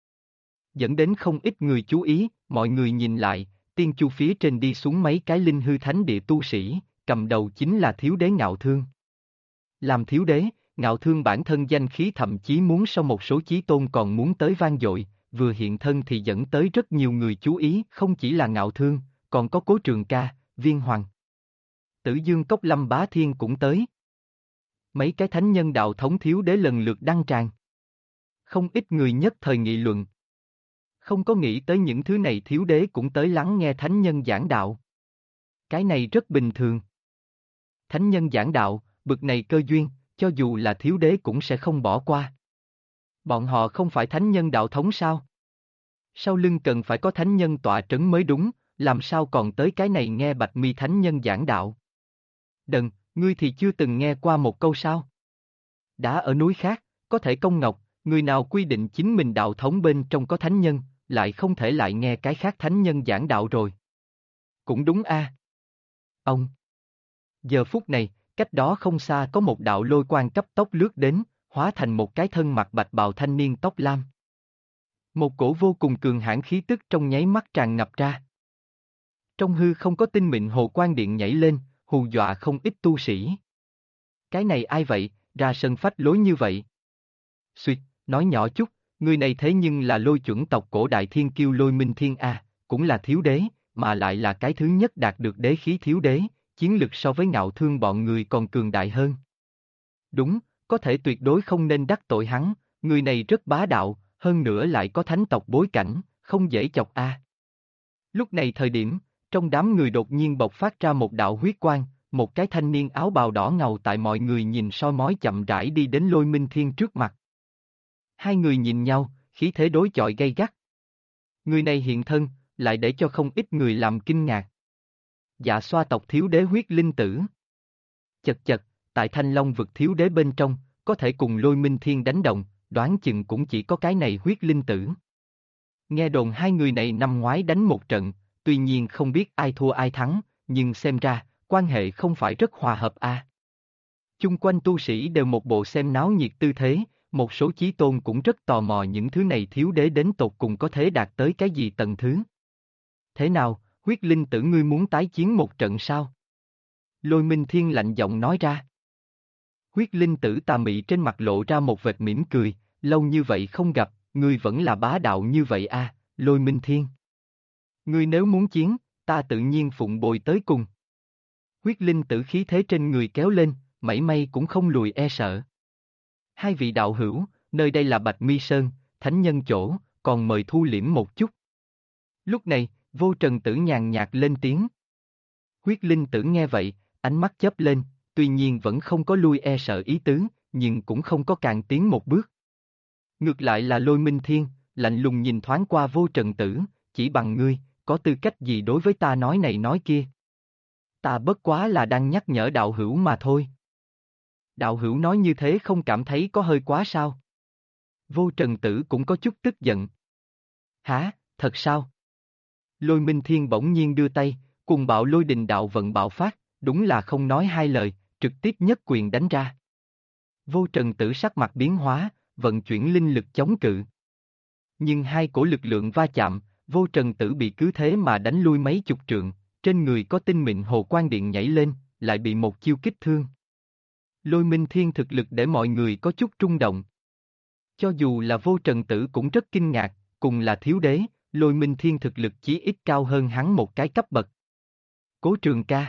Dẫn đến không ít người chú ý, mọi người nhìn lại, tiên chu phía trên đi xuống mấy cái Linh Hư Thánh Địa tu sĩ, cầm đầu chính là thiếu đế Ngạo Thương. Làm thiếu đế, Ngạo Thương bản thân danh khí thậm chí muốn so một số chí tôn còn muốn tới vang dội, vừa hiện thân thì dẫn tới rất nhiều người chú ý, không chỉ là Ngạo Thương, còn có Cố Trường Ca, Viên Hoàng. Tử Dương Cốc Lâm Bá Thiên cũng tới. Mấy cái thánh nhân đạo thống thiếu đế lần lượt đăng tràng. Không ít người nhất thời nghị luận. Không có nghĩ tới những thứ này thiếu đế cũng tới lắng nghe thánh nhân giảng đạo. Cái này rất bình thường. Thánh nhân giảng đạo, bực này cơ duyên, cho dù là thiếu đế cũng sẽ không bỏ qua. Bọn họ không phải thánh nhân đạo thống sao? Sau lưng cần phải có thánh nhân tọa trấn mới đúng, làm sao còn tới cái này nghe Bạch Mi thánh nhân giảng đạo? Đần, ngươi thì chưa từng nghe qua một câu sao? Đã ở núi khác, có thể công ngọc, người nào quy định chính mình đạo thống bên trong có thánh nhân, lại không thể lại nghe cái khác thánh nhân giảng đạo rồi. Cũng đúng a. Ông. Giờ phút này, cách đó không xa có một đạo lôi quang cấp tốc lướt đến, hóa thành một cái thân mặc bạch bào thanh niên tóc lam. Một cổ vô cùng cường hãn khí tức trong nháy mắt tràn ngập ra. Trong hư không có tinh mịn hồ quang điện nhảy lên, hù dọa không ít tu sĩ. Cái này ai vậy, ra sân phách lối như vậy? Xuyệt, nói nhỏ chút, người này thế nhưng là lôi chuẩn tộc cổ đại thiên kiêu Lôi Minh Thiên A, cũng là thiếu đế, mà lại là cái thứ nhất đạt được đế khí thiếu đế, chiến lực so với Ngạo Thương bọn người còn cường đại hơn. Đúng, có thể tuyệt đối không nên đắc tội hắn, người này rất bá đạo, hơn nữa lại có thánh tộc bối cảnh, không dễ chọc A. Lúc này thời điểm, trong đám người đột nhiên bộc phát ra một đạo huyết quang, một cái thanh niên áo bào đỏ ngầu tại mọi người nhìn soi mói chậm rãi đi đến Lôi Minh Thiên trước mặt. Hai người nhìn nhau, khí thế đối chọi gay gắt. Người này hiện thân, lại để cho không ít người làm kinh ngạc. Dạ Xoa tộc thiếu đế huyết linh tử. Chật chật, tại Thanh Long vực thiếu đế bên trong, có thể cùng Lôi Minh Thiên đánh đồng, đoán chừng cũng chỉ có cái này huyết linh tử. Nghe đồn hai người này năm ngoái đánh một trận, tuy nhiên không biết ai thua ai thắng, nhưng xem ra, quan hệ không phải rất hòa hợp a. Chung quanh tu sĩ đều một bộ xem náo nhiệt tư thế, một số chí tôn cũng rất tò mò những thứ này thiếu đế đến tột cùng có thể đạt tới cái gì tầng thứ. Thế nào, huyết linh tử ngươi muốn tái chiến một trận sao? Lôi Minh Thiên lạnh giọng nói ra. Huyết linh tử tà mị trên mặt lộ ra một vệt mỉm cười, lâu như vậy không gặp, ngươi vẫn là bá đạo như vậy à, Lôi Minh Thiên. Ngươi nếu muốn chiến, ta tự nhiên phụng bồi tới cùng. Huyết linh tử khí thế trên người kéo lên, mảy may cũng không lùi e sợ. Hai vị đạo hữu, nơi đây là Bạch Mi Sơn, thánh nhân chỗ, còn mời thu liễm một chút. Lúc này, Vô Trần Tử nhàn nhạt lên tiếng. Huyết linh tử nghe vậy, ánh mắt chớp lên, tuy nhiên vẫn không có lui e sợ ý tứ, nhưng cũng không có càng tiến một bước. Ngược lại là Lôi Minh Thiên, lạnh lùng nhìn thoáng qua Vô Trần Tử, chỉ bằng ngươi, có tư cách gì đối với ta nói này nói kia. Ta bất quá là đang nhắc nhở đạo hữu mà thôi. Đạo hữu nói như thế không cảm thấy có hơi quá sao? Vô Trần Tử cũng có chút tức giận. Hả, thật sao? Lôi Minh Thiên bỗng nhiên đưa tay, cùng bạo lôi đình đạo vận bạo phát, đúng là không nói hai lời, trực tiếp nhất quyền đánh ra. Vô Trần Tử sắc mặt biến hóa, vận chuyển linh lực chống cự. Nhưng hai cổ lực lượng va chạm, Vô Trần Tử bị cứ thế mà đánh lui mấy chục trượng, trên người có tinh mịn hồ quang điện nhảy lên, lại bị một chiêu kích thương. Lôi Minh Thiên thực lực để mọi người có chút rung động. Cho dù là Vô Trần Tử cũng rất kinh ngạc, cùng là thiếu đế, Lôi Minh Thiên thực lực chí ít cao hơn hắn một cái cấp bậc. Cố Trường Ca,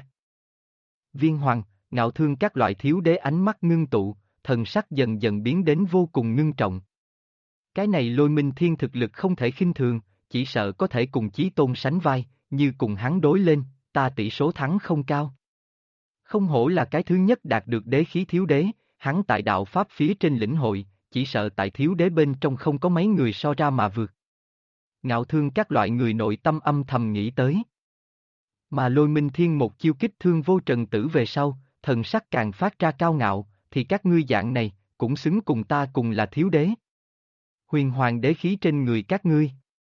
Viên Hoàng, Ngạo Thương các loại thiếu đế ánh mắt ngưng tụ, thần sắc dần dần biến đến vô cùng ngưng trọng. Cái này Lôi Minh Thiên thực lực không thể khinh thường, chỉ sợ có thể cùng Chí Tôn sánh vai, như cùng hắn đối lên, ta tỷ số thắng không cao. Không hổ là cái thứ nhất đạt được đế khí thiếu đế, hắn tại đạo Pháp phía trên lĩnh hội, chỉ sợ tại thiếu đế bên trong không có mấy người so ra mà vượt. Ngạo Thương các loại người nội tâm âm thầm nghĩ tới. Mà Lôi Minh Thiên một chiêu kích thương Vô Trần Tử về sau, thần sắc càng phát ra cao ngạo, thì các ngươi dạng này, cũng xứng cùng ta cùng là thiếu đế. Huyền hoàng đế khí trên người các ngươi.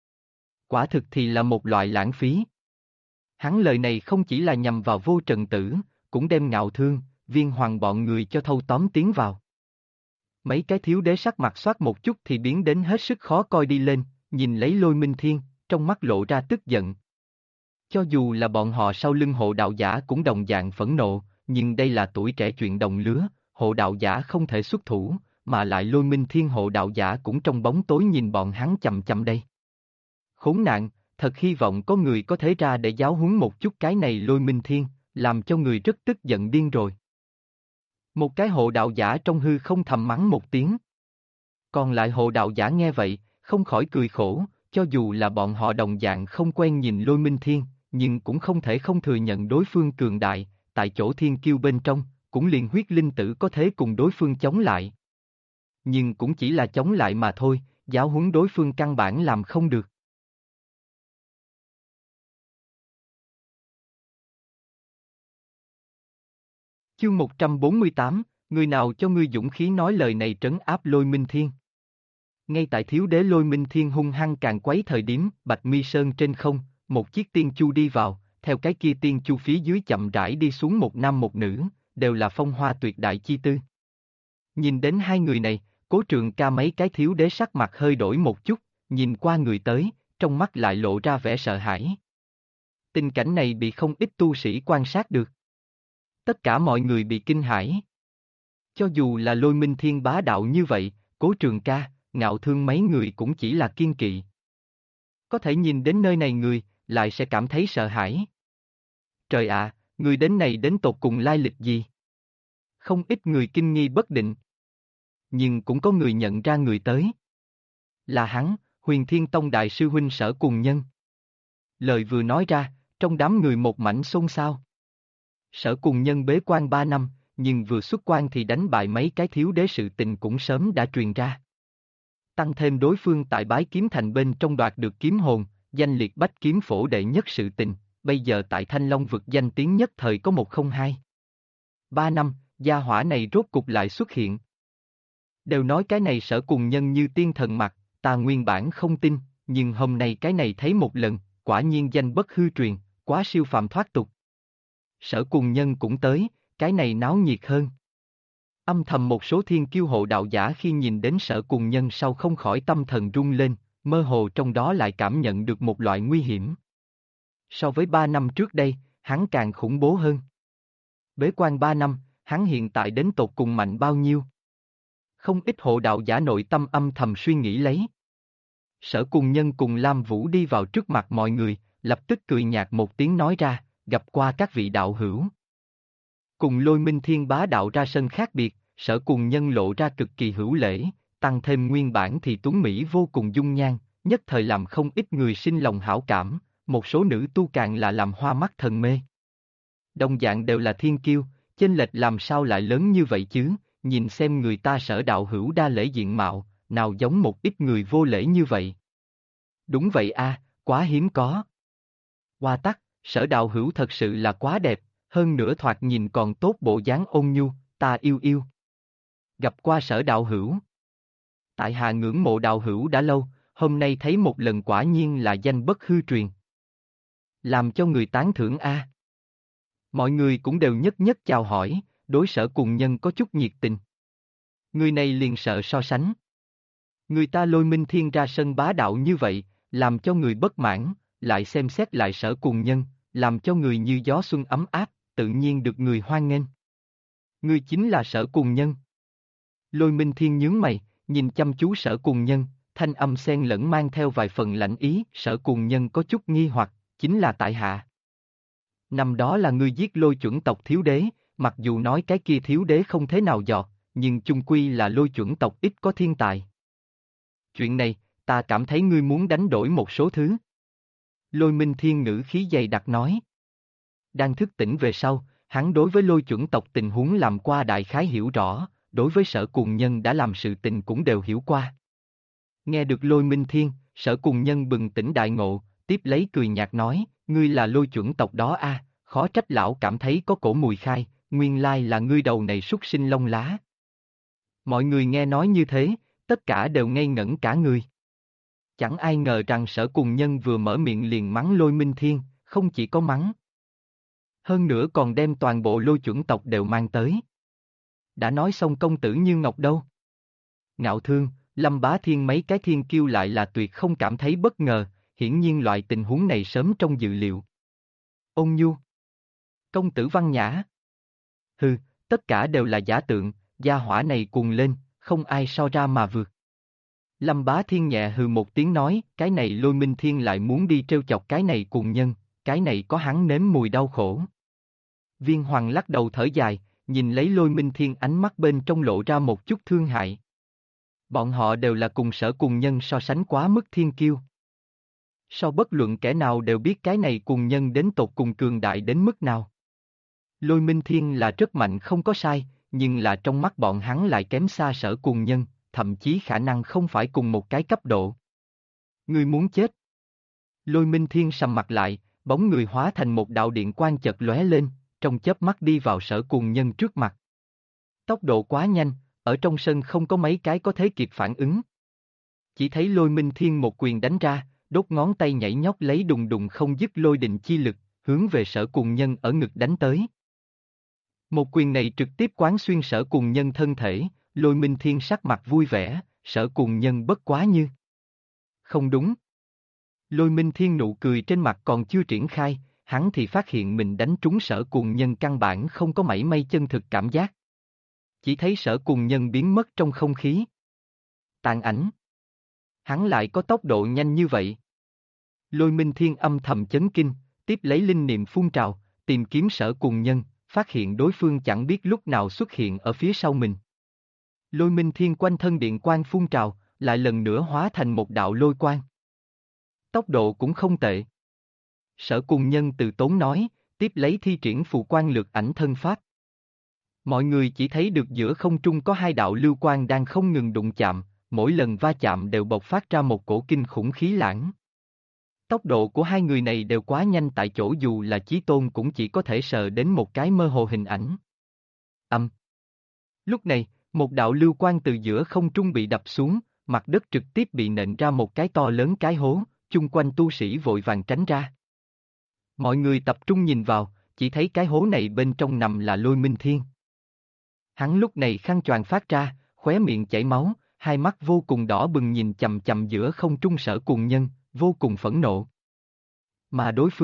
Quả thực thì là một loại lãng phí. Hắn lời này không chỉ là nhằm vào Vô Trần Tử, cũng đem Ngạo Thương, Viên Hoàng bọn người cho thâu tóm tiến vào. Mấy cái thiếu đế sắc mặt xoát một chút thì biến đến hết sức khó coi đi lên, nhìn lấy Lôi Minh Thiên, trong mắt lộ ra tức giận. Cho dù là bọn họ sau lưng hộ đạo giả cũng đồng dạng phẫn nộ, nhưng đây là tuổi trẻ chuyện đồng lứa, hộ đạo giả không thể xuất thủ, mà lại Lôi Minh Thiên hộ đạo giả cũng trong bóng tối nhìn bọn hắn chằm chằm đây. Khốn nạn, thật hy vọng có người có thể ra để giáo huấn một chút cái này Lôi Minh Thiên, làm cho người rất tức giận điên rồi. Một cái hộ đạo giả trong hư không thầm mắng một tiếng. Còn lại hộ đạo giả nghe vậy, không khỏi cười khổ, cho dù là bọn họ đồng dạng không quen nhìn Lôi Minh Thiên, nhưng cũng không thể không thừa nhận đối phương cường đại, tại chỗ thiên kiêu bên trong, cũng liền huyết linh tử có thể cùng đối phương chống lại. Nhưng cũng chỉ là chống lại mà thôi, giáo huấn đối phương căn bản làm không được. Chương 148, người nào cho ngươi dũng khí nói lời này trấn áp Lôi Minh Thiên. Ngay tại thiếu đế Lôi Minh Thiên hung hăng càng quấy thời điểm, Bạch Mi Sơn trên không, một chiếc tiên chu đi vào, theo cái kia tiên chu phía dưới chậm rãi đi xuống một nam một nữ, đều là phong hoa tuyệt đại chi tư. Nhìn đến hai người này, Cố Trường Ca mấy cái thiếu đế sắc mặt hơi đổi một chút, nhìn qua người tới, trong mắt lại lộ ra vẻ sợ hãi. Tình cảnh này bị không ít tu sĩ quan sát được. Tất cả mọi người bị kinh hãi. Cho dù là Lôi Minh Thiên bá đạo như vậy, Cố Trường Ca, Ngạo Thương mấy người cũng chỉ là kiên kỵ. Có thể nhìn đến nơi này người, lại sẽ cảm thấy sợ hãi. Trời ạ, người đến này đến tột cùng lai lịch gì? Không ít người kinh nghi bất định. Nhưng cũng có người nhận ra người tới. Là hắn, Huyền Thiên Tông Đại sư huynh Sở Cùng Nhân. Lời vừa nói ra, trong đám người một mảnh xôn xao. Sở Cùng Nhân bế quan 3 năm, nhưng vừa xuất quan thì đánh bại mấy cái thiếu đế sự tình cũng sớm đã truyền ra. Tăng thêm đối phương tại Bái Kiếm Thành bên trong đoạt được kiếm hồn, danh liệt bách kiếm phổ đệ nhất sự tình, bây giờ tại Thanh Long vực danh tiếng nhất thời có 102. 3 năm, gia hỏa này rốt cục lại xuất hiện. Đều nói cái này Sở Cùng Nhân như tiên thần mặt, ta nguyên bản không tin, nhưng hôm nay cái này thấy một lần, quả nhiên danh bất hư truyền, quá siêu phàm thoát tục. Sở Cùng Nhân cũng tới, cái này náo nhiệt hơn. Âm thầm một số thiên kiêu hộ đạo giả khi nhìn đến Sở Cùng Nhân sau không khỏi tâm thần rung lên, mơ hồ trong đó lại cảm nhận được một loại nguy hiểm. So với 3 năm trước đây, hắn càng khủng bố hơn. Bế quan 3 năm, hắn hiện tại đến tột cùng mạnh bao nhiêu? Không ít hộ đạo giả nội tâm âm thầm suy nghĩ lấy. Sở Cùng Nhân cùng Lam Vũ đi vào trước mặt mọi người, lập tức cười nhạt một tiếng nói ra, gặp qua các vị đạo hữu. Cùng Lôi Minh Thiên bá đạo ra sân khác biệt, Sở Cùng Nhân lộ ra cực kỳ hữu lễ, tăng thêm nguyên bản thì tuấn mỹ vô cùng dung nhan, nhất thời làm không ít người sinh lòng hảo cảm, một số nữ tu càng là làm hoa mắt thần mê. Đồng dạng đều là thiên kiêu, chênh lệch làm sao lại lớn như vậy chứ, nhìn xem người ta Sở đạo hữu đa lễ diện mạo, nào giống một ít người vô lễ như vậy. Đúng vậy a, quá hiếm có. Hoa tắc, Sở đạo hữu thật sự là quá đẹp, hơn nữa thoạt nhìn còn tốt bộ dáng ôn nhu, ta yêu yêu. Gặp qua Sở đạo hữu. Tại hạ ngưỡng mộ đạo hữu đã lâu, hôm nay thấy một lần quả nhiên là danh bất hư truyền. Làm cho người tán thưởng a. Mọi người cũng đều nhất nhất chào hỏi, đối Sở Cùng Nhân có chút nhiệt tình. Người này liền sợ so sánh. Người ta Lôi Minh Thiên ra sân bá đạo như vậy, làm cho người bất mãn, lại xem xét lại Sở Cùng Nhân, làm cho người như gió xuân ấm áp, tự nhiên được người hoan nghênh. Người chính là Sở Cùng Nhân. Lôi Minh Thiên nhướng mày, nhìn chăm chú Sở Cùng Nhân, thanh âm xen lẫn mang theo vài phần lãnh ý, Sở Cùng Nhân có chút nghi hoặc, chính là tại hạ. Năm đó là ngươi giết Lôi chuẩn tộc thiếu đế, mặc dù nói cái kia thiếu đế không thế nào giọt, nhưng chung quy là Lôi chuẩn tộc ít có thiên tài. Chuyện này, ta cảm thấy ngươi muốn đánh đổi một số thứ. Lôi Minh Thiên ngữ khí dày đặc nói. Đang thức tỉnh về sau, hắn đối với Lôi chuẩn tộc tình huống làm qua đại khái hiểu rõ, đối với Sở Cùng Nhân đã làm sự tình cũng đều hiểu qua. Nghe được Lôi Minh Thiên, Sở Cùng Nhân bừng tỉnh đại ngộ, tiếp lấy cười nhạt nói, ngươi là Lôi chuẩn tộc đó a, khó trách lão cảm thấy có cổ mùi khai, nguyên lai là ngươi đầu này súc sinh lông lá. Mọi người nghe nói như thế, tất cả đều ngây ngẩn cả người. Chẳng ai ngờ rằng Sở Cùng Nhân vừa mở miệng liền mắng Lôi Minh Thiên, không chỉ có mắng. Hơn nữa còn đem toàn bộ Lôi chuẩn tộc đều mang tới. Đã nói xong công tử Như Ngọc đâu? Ngạo Thương, Lâm Bá Thiên mấy cái thiên kiêu lại là tuyệt không cảm thấy bất ngờ, hiển nhiên loại tình huống này sớm trong dự liệu. Ôn Nhu, công tử Văn Nhã. Hừ, tất cả đều là giả tượng, gia hỏa này cuồng lên, không ai so ra mà vượt. Lâm Bá Thiên nhẹ hừ một tiếng nói, cái này Lôi Minh Thiên lại muốn đi trêu chọc cái này cuồng nhân, cái này có hắn nếm mùi đau khổ. Viên Hoàng lắc đầu thở dài, nhìn lấy Lôi Minh Thiên ánh mắt bên trong lộ ra một chút thương hại. Bọn họ đều là cùng Sở Cùng Nhân so sánh quá mức thiên kiêu. So bất luận kẻ nào đều biết cái này cùng nhân đến tột cùng cường đại đến mức nào. Lôi Minh Thiên là rất mạnh không có sai, nhưng là trong mắt bọn hắn lại kém xa Sở Cùng Nhân, thậm chí khả năng không phải cùng một cái cấp độ. Ngươi muốn chết. Lôi Minh Thiên sầm mặt lại, bóng người hóa thành một đạo điện quang chợt lóe lên, trong chớp mắt đi vào Sở Cùng Nhân trước mặt. Tốc độ quá nhanh, ở trong sân không có mấy cái có thể kịp phản ứng. Chỉ thấy Lôi Minh Thiên một quyền đánh ra, đốt ngón tay nhảy nhót lấy đùng đùng không dứt lôi đình chi lực, hướng về Sở Cùng Nhân ở ngực đánh tới. Một quyền này trực tiếp quán xuyên Sở Cùng Nhân thân thể, Lôi Minh Thiên sắc mặt vui vẻ, Sở Cùng Nhân bất quá như. Không đúng. Lôi Minh Thiên nụ cười trên mặt còn chưa triển khai, hắn thì phát hiện mình đánh trúng Sở Cùng Nhân căn bản không có mảy may chân thực cảm giác. Chỉ thấy Sở Cùng Nhân biến mất trong không khí. Tàn ảnh. Hắn lại có tốc độ nhanh như vậy. Lôi Minh Thiên âm thầm chấn kinh, tiếp lấy linh niệm phun trào, tìm kiếm Sở Cùng Nhân, phát hiện đối phương chẳng biết lúc nào xuất hiện ở phía sau mình. Lôi Minh Thiên quanh thân điện quang phun trào, lại lần nữa hóa thành một đạo lôi quang. Tốc độ cũng không tệ. Sở Cùng Nhân từ tốn nói, tiếp lấy thi triển phù quang lược ảnh thân pháp. Mọi người chỉ thấy được giữa không trung có hai đạo lưu quang đang không ngừng đụng chạm, mỗi lần va chạm đều bộc phát ra một cổ kinh khủng khí lãng. Tốc độ của hai người này đều quá nhanh tại chỗ dù là Chí Tôn cũng chỉ có thể sờ đến một cái mơ hồ hình ảnh. Lúc này, một đạo lưu quang từ giữa không trung bị đập xuống, mặt đất trực tiếp bị nện ra một cái to lớn cái hố, chung quanh tu sĩ vội vàng tránh ra. Mọi người tập trung nhìn vào, chỉ thấy cái hố này bên trong nằm là Lôi Minh Thiên. Hắn lúc này khăn choàng phát ra, khóe miệng chảy máu, hai mắt vô cùng đỏ bừng nhìn chằm chằm giữa không trung Sở Cùng Nhân, vô cùng phẫn nộ. Mà đối phương,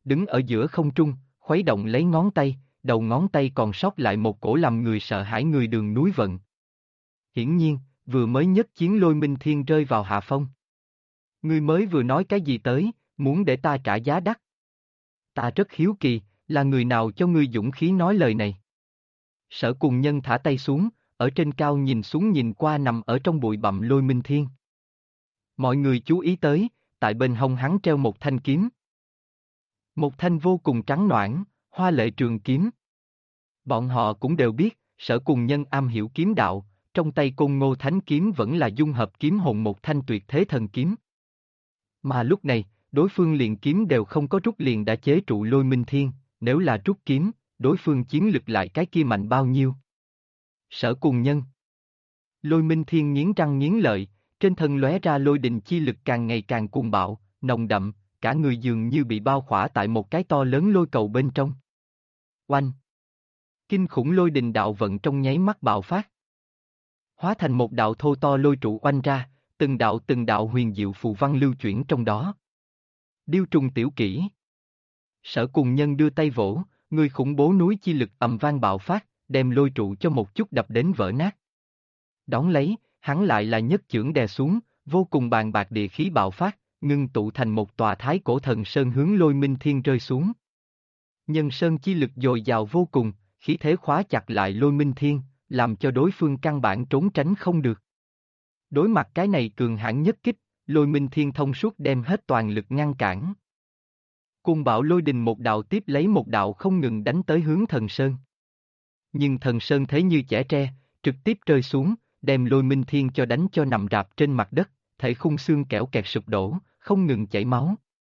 đứng ở giữa không trung, khuấy động lấy ngón tay, đầu ngón tay còn sót lại một cổ làm người sợ hãi người đường núi vận. Hiển nhiên, vừa mới nhất chiến Lôi Minh Thiên rơi vào hạ phong. Ngươi mới vừa nói cái gì tới, muốn để ta trả giá đắt. Ta rất hiếu kỳ, là người nào cho ngươi dũng khí nói lời này. Sở Cùng Nhân thả tay xuống, ở trên cao nhìn xuống nhìn qua nằm ở trong bụi bặm Lôi Minh Thiên. Mọi người chú ý tới, tại bên hông hắn treo một thanh kiếm. Một thanh vô cùng trắng noãn, hoa lệ trường kiếm. Bọn họ cũng đều biết, Sở Cùng Nhân am hiểu kiếm đạo, trong tay Côn Ngô Thánh Kiếm vẫn là dung hợp kiếm hồn một thanh tuyệt thế thần kiếm. Mà lúc này, đối phương liền kiếm đều không có rút liền đã chế trụ Lôi Minh Thiên, nếu là rút kiếm, đối phương chiến lực lại cái kia mạnh bao nhiêu. Sở Cùng Nhân. Lôi Minh Thiên nghiến răng nghiến lợi, trên thân lóe ra lôi đình chi lực càng ngày càng cuồng bạo, nồng đậm, cả người dường như bị bao khỏa tại một cái to lớn lôi cầu bên trong. Oanh! Kinh khủng lôi đình đạo vận trong nháy mắt bạo phát. Hóa thành một đạo thô to lôi trụ oanh ra, từng đạo huyền diệu phù văn lưu chuyển trong đó. Điêu trùng tiểu kỹ. Sở Cùng Nhân đưa tay vỗ, người khủng bố núi chi lực ầm vang bạo phát, đem lôi trụ cho một chút đập đến vỡ nát. Đón lấy, hắn lại là nhất chưởng đè xuống, vô cùng bàn bạc địa khí bạo phát, ngưng tụ thành một tòa thái cổ thần sơn hướng Lôi Minh Thiên rơi xuống. Nhân sơn chi lực dồi dào vô cùng, khí thế khóa chặt lại Lôi Minh Thiên, làm cho đối phương căn bản trốn tránh không được. Đối mặt cái này cường hãn nhất kích, Lôi Minh Thiên thông suốt đem hết toàn lực ngăn cản. Cùng bạo lôi đình một đạo tiếp lấy một đạo không ngừng đánh tới hướng thần sơn. Nhưng thần sơn thế như chẻ tre, trực tiếp rơi xuống, đem Lôi Minh Thiên cho đánh cho nằm rạp trên mặt đất, thể khung xương kẽo kẹt sụp đổ, không ngừng chảy máu.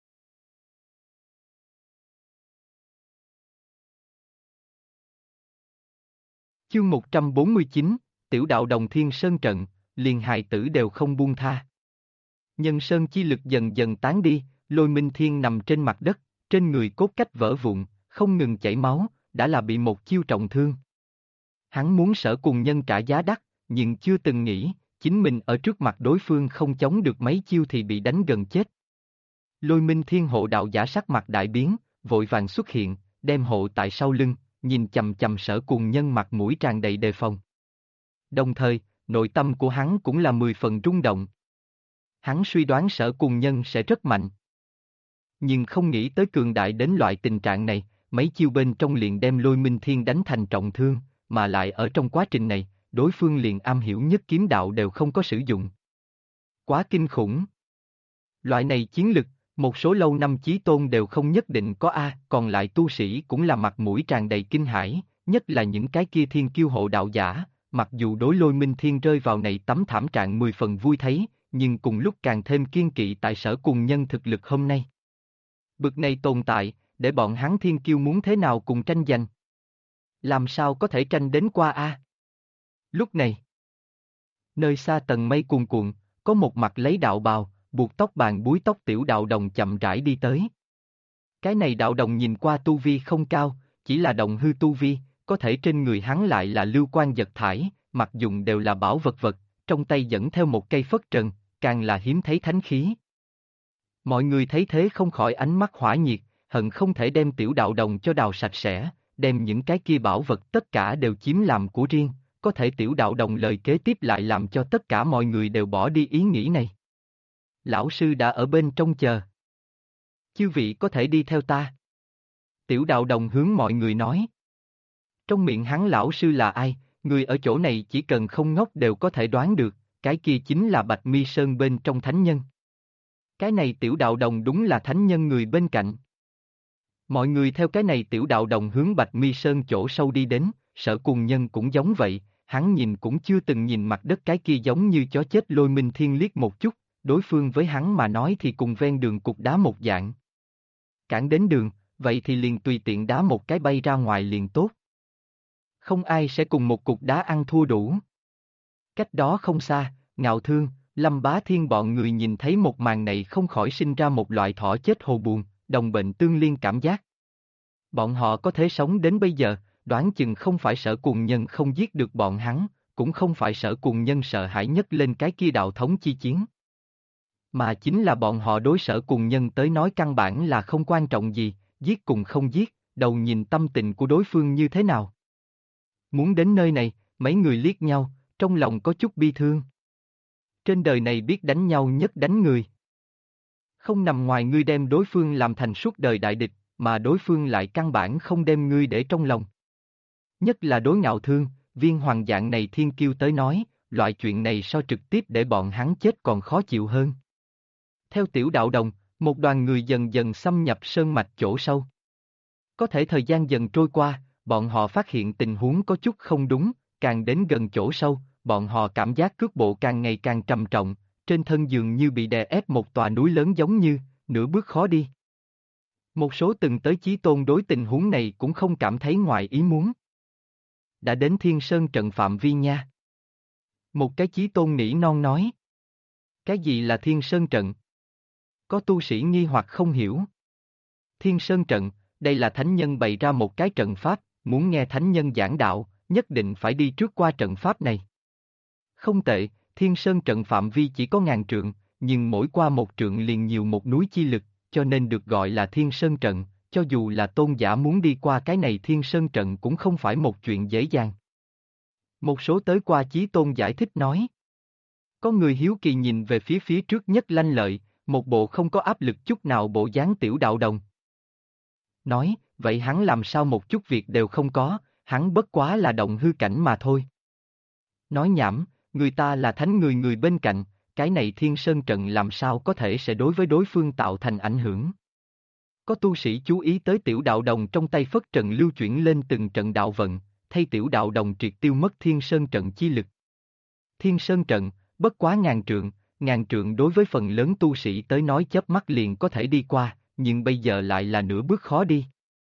Chương 149, Tiểu đạo Đồng Thiên Sơn trận, liền hài tử đều không buông tha. Nhân sơn chi lực dần dần tán đi, Lôi Minh Thiên nằm trên mặt đất, trên người cốt cách vỡ vụn, không ngừng chảy máu, đã là bị một chiêu trọng thương. Hắn muốn Sở Cùng Nhân trả giá đắt, nhưng chưa từng nghĩ, chính mình ở trước mặt đối phương không chống được mấy chiêu thì bị đánh gần chết. Lôi Minh Thiên hộ đạo giả sắc mặt đại biến, vội vàng xuất hiện, đem hộ tại sau lưng, nhìn chầm chầm Sở Cùng Nhân mặt mũi tràn đầy đề phòng. Đồng thời, nội tâm của hắn cũng là 10 phần rung động. Hắn suy đoán Sở Cùng Nhân sẽ rất mạnh. Nhưng không nghĩ tới cường đại đến loại tình trạng này, mấy chiêu bên trong liền đem Lôi Minh Thiên đánh thành trọng thương, mà lại ở trong quá trình này, đối phương liền am hiểu nhất kiếm đạo đều không có sử dụng. Quá kinh khủng. Loại này chiến lực, một số lâu năm chí tôn đều không nhất định có còn lại tu sĩ cũng là mặt mũi tràn đầy kinh hãi, nhất là những cái kia thiên kiêu hộ đạo giả, mặc dù đối Lôi Minh Thiên rơi vào này tấm thảm trạng 10 phần vui thấy, nhưng cùng lúc càng thêm kiên kỵ tại Sở Cùng Nhân thực lực hôm nay. Bực này tồn tại, để bọn hắn thiên kiêu muốn thế nào cùng tranh giành? Làm sao có thể tranh đến qua Lúc này, nơi xa tầng mây cuồn cuộn, có một mặt lấy đạo bào, buộc tóc bàn búi tóc tiểu đạo đồng chậm rãi đi tới. Cái này đạo đồng nhìn qua tu vi không cao, chỉ là đồng hư tu vi, có thể trên người hắn lại là lưu quan giật thải, mặc dùng đều là bảo vật, trong tay dẫn theo một cây phất trần, càng là hiếm thấy thánh khí. Mọi người thấy thế không khỏi ánh mắt hỏa nhiệt, hận không thể đem tiểu đạo đồng cho đào sạch sẽ, đem những cái kia bảo vật tất cả đều chiếm làm của riêng, có thể tiểu đạo đồng lời kế tiếp lại làm cho tất cả mọi người đều bỏ đi ý nghĩ này. Lão sư đã ở bên trong chờ. Chư vị có thể đi theo ta. Tiểu đạo đồng hướng mọi người nói. Trong miệng hắn lão sư là ai, người ở chỗ này chỉ cần không ngốc đều có thể đoán được, cái kia chính là Bạch Mi Sơn bên trong thánh nhân. Cái này tiểu đạo đồng đúng là thánh nhân người bên cạnh. Mọi người theo cái này tiểu đạo đồng hướng Bạch Mi Sơn chỗ sâu đi đến, Sở Cùng Nhân cũng giống vậy, hắn nhìn cũng chưa từng nhìn mặt đất cái kia giống như chó chết Lôi Minh Thiên liếc một chút, đối phương với hắn mà nói thì cùng ven đường cục đá một dạng. Cản đến đường, vậy thì liền tùy tiện đá một cái bay ra ngoài liền tốt. Không ai sẽ cùng một cục đá ăn thua đủ. Cách đó không xa, Ngạo Thương, Lâm Bá Thiên bọn người nhìn thấy một màn này không khỏi sinh ra một loại thỏ chết hồ buồn, đồng bệnh tương liên cảm giác. Bọn họ có thể sống đến bây giờ, đoán chừng không phải Sở Cùng Nhân không giết được bọn hắn, cũng không phải Sở Cùng Nhân sợ hãi nhất lên cái kia đạo thống chi chiến. Mà chính là bọn họ đối Sở Cùng Nhân tới nói căn bản là không quan trọng gì, giết cùng không giết, đầu nhìn tâm tình của đối phương như thế nào. Muốn đến nơi này, mấy người liếc nhau, trong lòng có chút bi thương. Trên đời này biết đánh nhau nhất đánh người. Không nằm ngoài ngươi đem đối phương làm thành suốt đời đại địch, mà đối phương lại căn bản không đem ngươi để trong lòng. Nhất là đối Ngạo Thương, Viên Hoàng dạng này thiên kiêu tới nói, loại chuyện này so trực tiếp để bọn hắn chết còn khó chịu hơn. Theo Tiểu Đạo Đồng, một đoàn người dần dần xâm nhập sơn mạch chỗ sâu. Có thể thời gian dần trôi qua, bọn họ phát hiện tình huống có chút không đúng, càng đến gần chỗ sâu, bọn họ cảm giác cước bộ càng ngày càng trầm trọng, trên thân dường như bị đè ép một tòa núi lớn giống như, nửa bước khó đi. Một số từng tới chí tôn đối tình huống này cũng không cảm thấy ngoài ý muốn. Đã đến Thiên Sơn trận phạm vi nha. Một cái chí tôn nỉ non nói. Cái gì là Thiên Sơn trận? Có tu sĩ nghi hoặc không hiểu. Thiên Sơn trận, đây là thánh nhân bày ra một cái trận pháp, muốn nghe thánh nhân giảng đạo, nhất định phải đi trước qua trận pháp này. Không tệ, Thiên Sơn trận phạm vi chỉ có 1000 trượng, nhưng mỗi qua một trượng liền nhiều một núi chi lực, cho nên được gọi là Thiên Sơn trận, cho dù là tôn giả muốn đi qua cái này Thiên Sơn trận cũng không phải một chuyện dễ dàng. Một số tới qua chí tôn giải thích nói. Có người hiếu kỳ nhìn về phía trước nhất lanh lợi, một bộ không có áp lực chút nào bộ dáng Tiểu Đạo Đồng. Nói, vậy hắn làm sao một chút việc đều không có, hắn bất quá là động hư cảnh mà thôi. Nói nhảm, người ta là thánh người bên cạnh, cái này Thiên Sơn trận làm sao có thể sẽ đối với đối phương tạo thành ảnh hưởng. Có tu sĩ chú ý tới Tiểu Đạo Đồng trong tay phất trần lưu chuyển lên từng trận đạo vận, thay Tiểu Đạo Đồng triệt tiêu mất Thiên Sơn trận chi lực. Thiên Sơn trận, bất quá 1000 trượng đối với phần lớn tu sĩ tới nói chớp mắt liền có thể đi qua, nhưng bây giờ lại là nửa bước khó đi.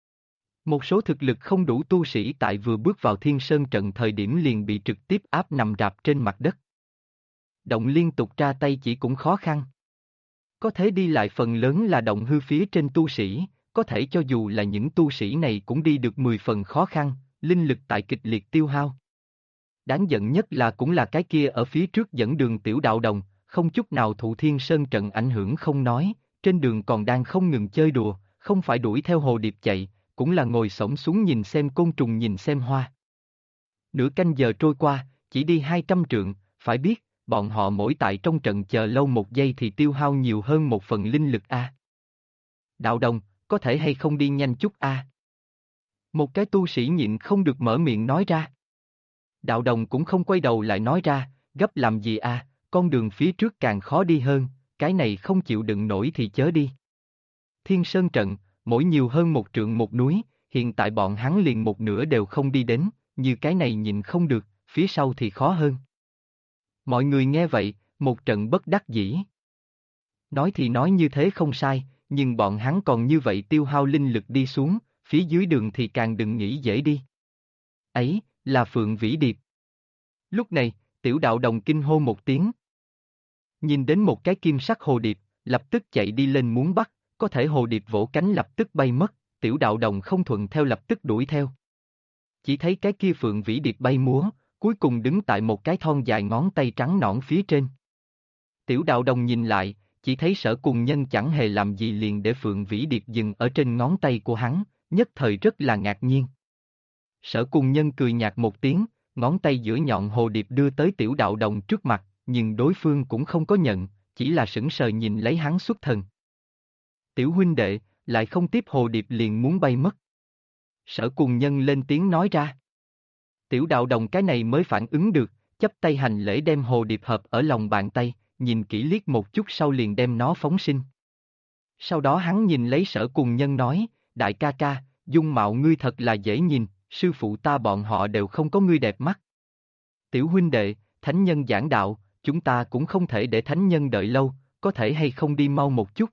Một số thực lực không đủ tu sĩ tại vừa bước vào Thiên Sơn trận thời điểm liền bị trực tiếp áp nằm rạp trên mặt đất. Động liên tục ra tay chỉ cũng khó khăn. Có thể đi lại phần lớn là động hư phía trên tu sĩ, có thể cho dù là những tu sĩ này cũng đi được 10 phần khó khăn, linh lực tại kịch liệt tiêu hao. Đáng giận nhất là cũng là cái kia ở phía trước dẫn đường Tiểu Đạo Đồng, không chút nào thụ Thiên Sơn trận ảnh hưởng không nói, trên đường còn đang không ngừng chơi đùa, không phải đuổi theo hồ điệp chạy, cũng là ngồi xổm xuống nhìn xem côn trùng nhìn xem hoa. Nửa canh giờ trôi qua, chỉ đi 200 trượng, phải biết, bọn họ mỗi tại trong trận chờ lâu một giây thì tiêu hao nhiều hơn một phần linh lực a. Đạo Đồng, có thể hay không đi nhanh chút a? Một cái tu sĩ nhịn không được mở miệng nói ra. Đạo Đồng cũng không quay đầu lại nói ra, gấp làm gì a, con đường phía trước càng khó đi hơn, cái này không chịu đựng nổi thì chớ đi. Thiên Sơn trận, mỗi nhiều hơn một trượng một núi, hiện tại bọn hắn liền một nửa đều không đi đến, như cái này nhịn không được, phía sau thì khó hơn. Mọi người nghe vậy, một trận bất đắc dĩ. Nói thì nói như thế không sai, nhưng bọn hắn còn như vậy tiêu hao linh lực đi xuống, phía dưới đường thì càng đừng nghĩ dễ đi. Ấy, là Phượng Vĩ Điệp. Lúc này, Tiểu Đạo Đồng kinh hô một tiếng. Nhìn đến một cái kim sắc hồ điệp, lập tức chạy đi lên muốn bắt, có thể hồ điệp vỗ cánh lập tức bay mất, Tiểu Đạo Đồng không thuận theo lập tức đuổi theo. Chỉ thấy cái kia Phượng Vĩ Điệp bay múa, cuối cùng đứng tại một cái thon dài ngón tay trắng nõn phía trên. Tiểu Đạo Đồng nhìn lại, chỉ thấy Sở Cùng Nhân chẳng hề làm gì liền để Phượng Vĩ Điệp dừng ở trên ngón tay của hắn, nhất thời rất là ngạc nhiên. Sở Cùng Nhân cười nhạt một tiếng, ngón tay giữa nhọn hồ điệp đưa tới Tiểu Đạo Đồng trước mặt, nhưng đối phương cũng không có nhận, chỉ là sững sờ nhìn lấy hắn xuất thần. Tiểu huynh đệ, lại không tiếp hồ điệp liền muốn bay mất. Sở Cùng Nhân lên tiếng nói ra. Tiểu Đạo Đồng cái này mới phản ứng được, chắp tay hành lễ đem hồ điệp hợp ở lòng bàn tay, nhìn kỹ liếc một chút sau liền đem nó phóng sinh. Sau đó hắn nhìn lấy Sở Cùng Nhân nói, đại ca ca, dung mạo ngươi thật là dễ nhìn, sư phụ ta bọn họ đều không có ngươi đẹp mắt. Tiểu huynh đệ, thánh nhân giảng đạo, chúng ta cũng không thể để thánh nhân đợi lâu, có thể hay không đi mau một chút.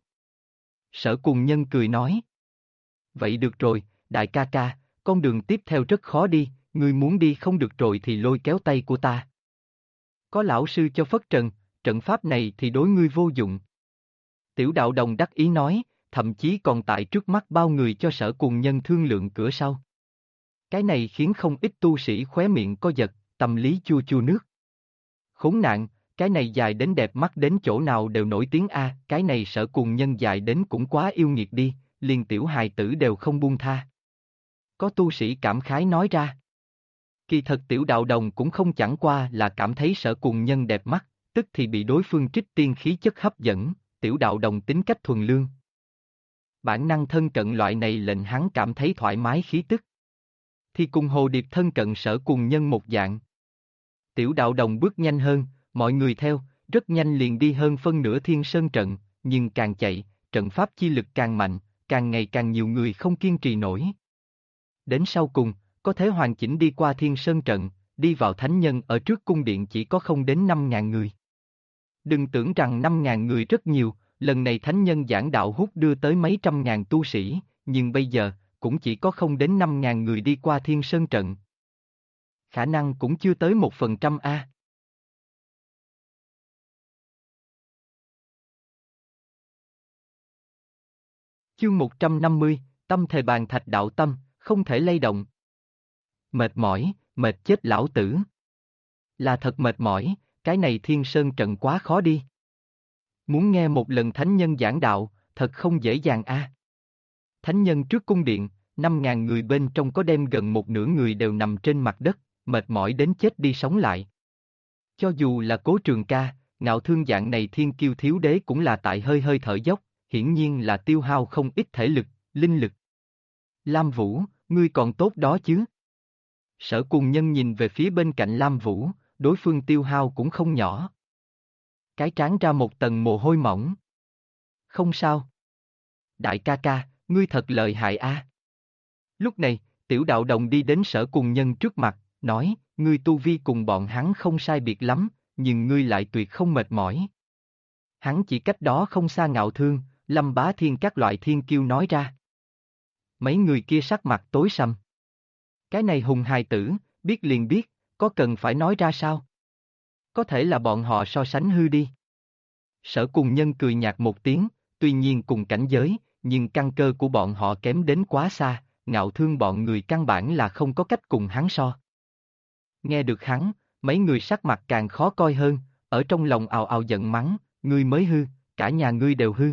Sở Cùng Nhân cười nói. Vậy được rồi, đại ca ca, con đường tiếp theo rất khó đi, ngươi muốn đi không được rồi thì lôi kéo tay của ta. Có lão sư cho phất trần, trận pháp này thì đối ngươi vô dụng. Tiểu Đạo Đồng đắc ý nói, thậm chí còn tại trước mắt bao người cho Sở Cùng Nhân thương lượng cửa sau. Cái này khiến không ít tu sĩ khóe miệng co giật, tâm lý chua chua nước. Khốn nạn, cái này dài đến đẹp mắt đến chỗ nào đều nổi tiếng a, cái này Sở Cùng Nhân dài đến cũng quá yêu nghiệt đi, liền tiểu hài tử đều không buông tha. Có tu sĩ cảm khái nói ra. Kỳ thật tiểu đạo đồng cũng không chẳng qua là cảm thấy Sở Cùng Nhân đẹp mắt, tức thì bị đối phương trích tiên khí chất hấp dẫn, tiểu đạo đồng tính cách thuần lương. Bản năng thân cận loại này lệnh hắn cảm thấy thoải mái khí tức. Thì cùng hồ điệp thân cận Sở Cùng Nhân một dạng. Tiểu đạo đồng bước nhanh hơn, mọi người theo, rất nhanh liền đi hơn phân nửa Thiên Sơn trận, nhưng càng chạy, trận pháp chi lực càng mạnh, càng ngày càng nhiều người không kiên trì nổi. Đến sau cùng, có thể hoàn chỉnh đi qua Thiên Sơn trận, đi vào thánh nhân ở trước cung điện chỉ có không đến 5.000 người. Đừng tưởng rằng 5.000 người rất nhiều, lần này thánh nhân giảng đạo hút đưa tới mấy trăm ngàn tu sĩ, nhưng bây giờ, cũng chỉ có không đến 5.000 người đi qua Thiên Sơn trận. Khả năng cũng chưa tới 1% a. Chương 150, Tâm Thề Bàn Thạch Đạo Tâm, không thể lay động. Mệt mỏi, mệt chết lão tử. Là thật mệt mỏi, cái này Thiên Sơn trận quá khó đi. Muốn nghe một lần thánh nhân giảng đạo, thật không dễ dàng a. Thánh nhân trước cung điện, 5.000 người bên trong có đem gần một nửa người đều nằm trên mặt đất, mệt mỏi đến chết đi sống lại. Cho dù là Cố Trường Ca, Ngạo Thương dạng này thiên kiêu thiếu đế cũng là tại hơi hơi thở dốc, hiển nhiên là tiêu hao không ít thể lực, linh lực. Lam Vũ, ngươi còn tốt đó chứ? Sở Cùng Nhân nhìn về phía bên cạnh Lam Vũ, đối phương tiêu hao cũng không nhỏ. Cái trán ra một tầng mồ hôi mỏng. Không sao. Đại ca ca, ngươi thật lợi hại a. Lúc này, tiểu đạo đồng đi đến Sở Cùng Nhân trước mặt, nói, ngươi tu vi cùng bọn hắn không sai biệt lắm, nhưng ngươi lại tuyệt không mệt mỏi. Hắn chỉ cách đó không xa Ngạo Thương, Lâm Bá Thiên các loại thiên kiêu nói ra. Mấy người kia sắc mặt tối sầm. Cái này hùng hài tử, biết liền biết, có cần phải nói ra sao? Có thể là bọn họ so sánh hư đi. Sở Cùng Nhân cười nhạt một tiếng, tuy nhiên cùng cảnh giới, nhưng căn cơ của bọn họ kém đến quá xa, Ngạo Thương bọn người căn bản là không có cách cùng hắn so. Nghe được hắn, mấy người sắc mặt càng khó coi hơn, ở trong lòng ào ào giận mắng, ngươi mới hư, cả nhà ngươi đều hư.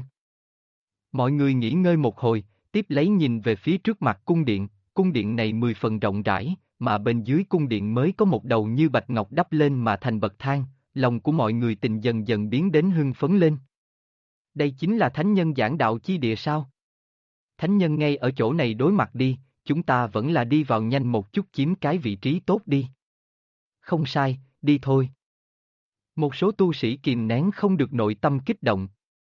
Mọi người nghỉ ngơi một hồi, tiếp lấy nhìn về phía trước mặt cung điện này 10 phần rộng rãi, mà bên dưới cung điện mới có một đầu như bạch ngọc đắp lên mà thành bậc thang, lòng của mọi người tình dần dần biến đến hưng phấn lên. Đây chính là thánh nhân giảng đạo chi địa sao? Thánh nhân ngay ở chỗ này đối mặt đi, chúng ta vẫn là đi vào nhanh một chút chiếm cái vị trí tốt đi. Không sai, đi thôi. Một số tu sĩ kìm nén không được nội tâm kích động.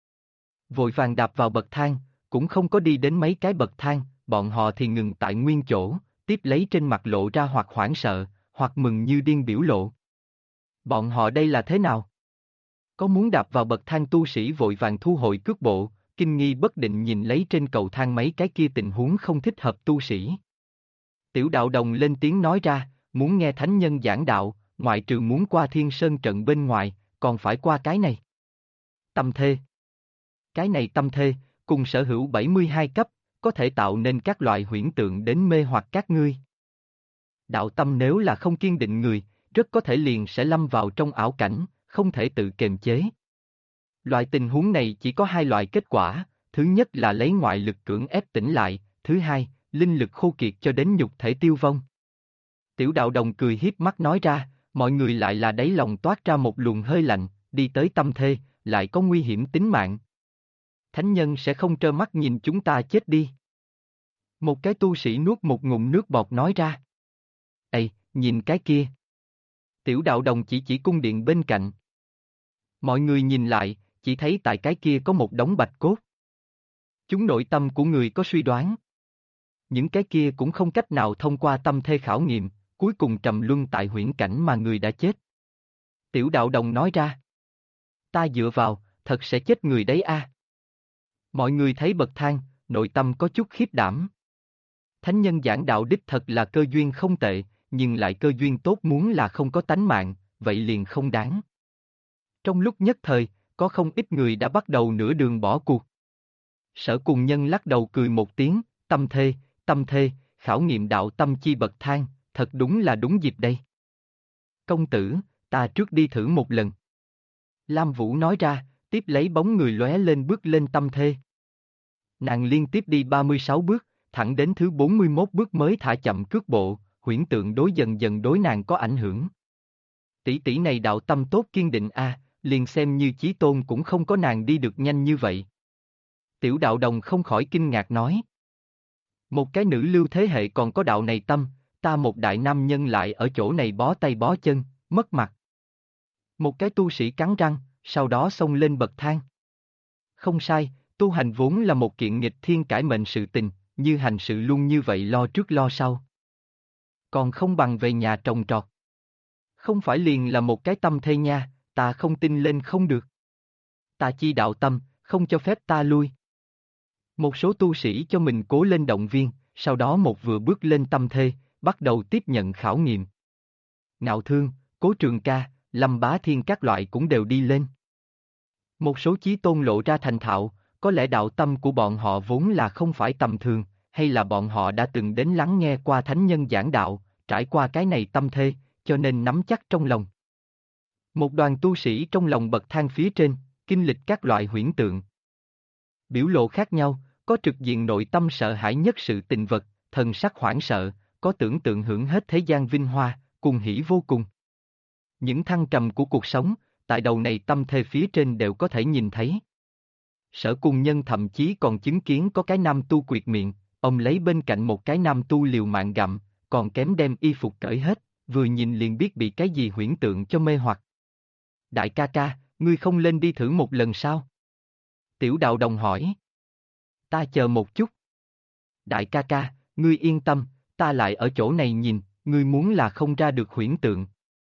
Vội vàng đạp vào bậc thang, cũng không có đi đến mấy cái bậc thang, bọn họ thì ngừng tại nguyên chỗ, tiếp lấy trên mặt lộ ra hoặc hoảng sợ, hoặc mừng như điên biểu lộ. Bọn họ đây là thế nào? Có muốn đạp vào bậc thang tu sĩ vội vàng thu hồi cước bộ, kinh nghi bất định nhìn lấy trên cầu thang mấy cái kia tình huống không thích hợp tu sĩ. Tiểu đạo đồng lên tiếng nói ra, muốn nghe thánh nhân giảng đạo, ngoại trừ muốn qua Thiên Sơn trận bên ngoài, còn phải qua cái này. Tâm thê. Cái này tâm thê, cùng sở hữu 72 cấp, có thể tạo nên các loại huyễn tượng đến mê hoặc các ngươi. Đạo tâm nếu là không kiên định người, rất có thể liền sẽ lâm vào trong ảo cảnh, không thể tự kiềm chế. Loại tình huống này chỉ có hai loại kết quả, thứ nhất là lấy ngoại lực cưỡng ép tỉnh lại, thứ hai, linh lực khô kiệt cho đến nhục thể tiêu vong. Tiểu đạo đồng cười hiếp mắt nói ra, mọi người lại là đáy lòng toát ra một luồng hơi lạnh, đi tới tâm thê, lại có nguy hiểm tính mạng. Thánh nhân sẽ không trơ mắt nhìn chúng ta chết đi. Một cái tu sĩ nuốt một ngụm nước bọt nói ra. Ê, nhìn cái kia. Tiểu đạo đồng chỉ cung điện bên cạnh. Mọi người nhìn lại, chỉ thấy tại cái kia có một đống bạch cốt. Chúng nội tâm của người có suy đoán. Những cái kia cũng không cách nào thông qua tâm thê khảo nghiệm, cuối cùng trầm luân tại huyễn cảnh mà người đã chết. Tiểu đạo đồng nói ra. Ta dựa vào, thật sẽ chết người đấy a. Mọi người thấy bậc thang, nội tâm có chút khiếp đảm. Thánh nhân giảng đạo đích thật là cơ duyên không tệ, nhưng lại cơ duyên tốt muốn là không có tánh mạng, vậy liền không đáng. Trong lúc nhất thời, có không ít người đã bắt đầu nửa đường bỏ cuộc. Sở Cùng Nhân lắc đầu cười một tiếng, tâm thê, khảo nghiệm đạo tâm chi bậc thang, thật đúng là đúng dịp đây. Công tử, ta trước đi thử một lần. Lam Vũ nói ra, tiếp lấy bóng người lóe lên bước lên tâm thê. Nàng liên tiếp đi 36 bước, thẳng đến thứ 41 bước mới thả chậm cước bộ, huyễn tượng đối dần dần đối nàng có ảnh hưởng. Tỷ tỷ này đạo tâm tốt kiên định a, liền xem như Chí Tôn cũng không có nàng đi được nhanh như vậy. Tiểu đạo đồng không khỏi kinh ngạc nói. Một cái nữ lưu thế hệ còn có đạo này tâm, ta một đại nam nhân lại ở chỗ này bó tay bó chân, mất mặt. Một cái tu sĩ cắn răng, sau đó xông lên bậc thang. Không sai, tu hành vốn là một kiện nghịch thiên cải mệnh sự tình, như hành sự luôn như vậy lo trước lo sau. Còn không bằng về nhà trồng trọt. Không phải liền là một cái tâm thê nha, ta không tin lên không được. Ta chi đạo tâm, không cho phép ta lui. Một số tu sĩ cho mình cố lên động viên, sau đó một vừa bước lên tâm thê, bắt đầu tiếp nhận khảo nghiệm. Ngạo Thương, Cố Trường Ca, Lâm Bá Thiên các loại cũng đều đi lên. Một số chí tôn lộ ra thành thạo, có lẽ đạo tâm của bọn họ vốn là không phải tầm thường, hay là bọn họ đã từng đến lắng nghe qua thánh nhân giảng đạo, trải qua cái này tâm thê, cho nên nắm chắc trong lòng. Một đoàn tu sĩ trong lòng bậc thang phía trên, kinh lịch các loại huyễn tượng. Biểu lộ khác nhau, có trực diện nội tâm sợ hãi nhất sự tình vật, thần sắc hoảng sợ, có tưởng tượng hưởng hết thế gian vinh hoa, cùng hỷ vô cùng. Những thăng trầm của cuộc sống, tại đầu này tâm thê phía trên đều có thể nhìn thấy. Sở Cùng Nhân thậm chí còn chứng kiến có cái nam tu quệt miệng, ông lấy bên cạnh một cái nam tu liều mạng gặm, còn kém đem y phục cởi hết, vừa nhìn liền biết bị cái gì huyễn tượng cho mê hoặc. Đại ca ca, ngươi không lên đi thử một lần sao? Tiểu đạo đồng hỏi. Ta chờ một chút. Đại ca ca, ngươi yên tâm, ta lại ở chỗ này nhìn, ngươi muốn là không ra được huyễn tượng.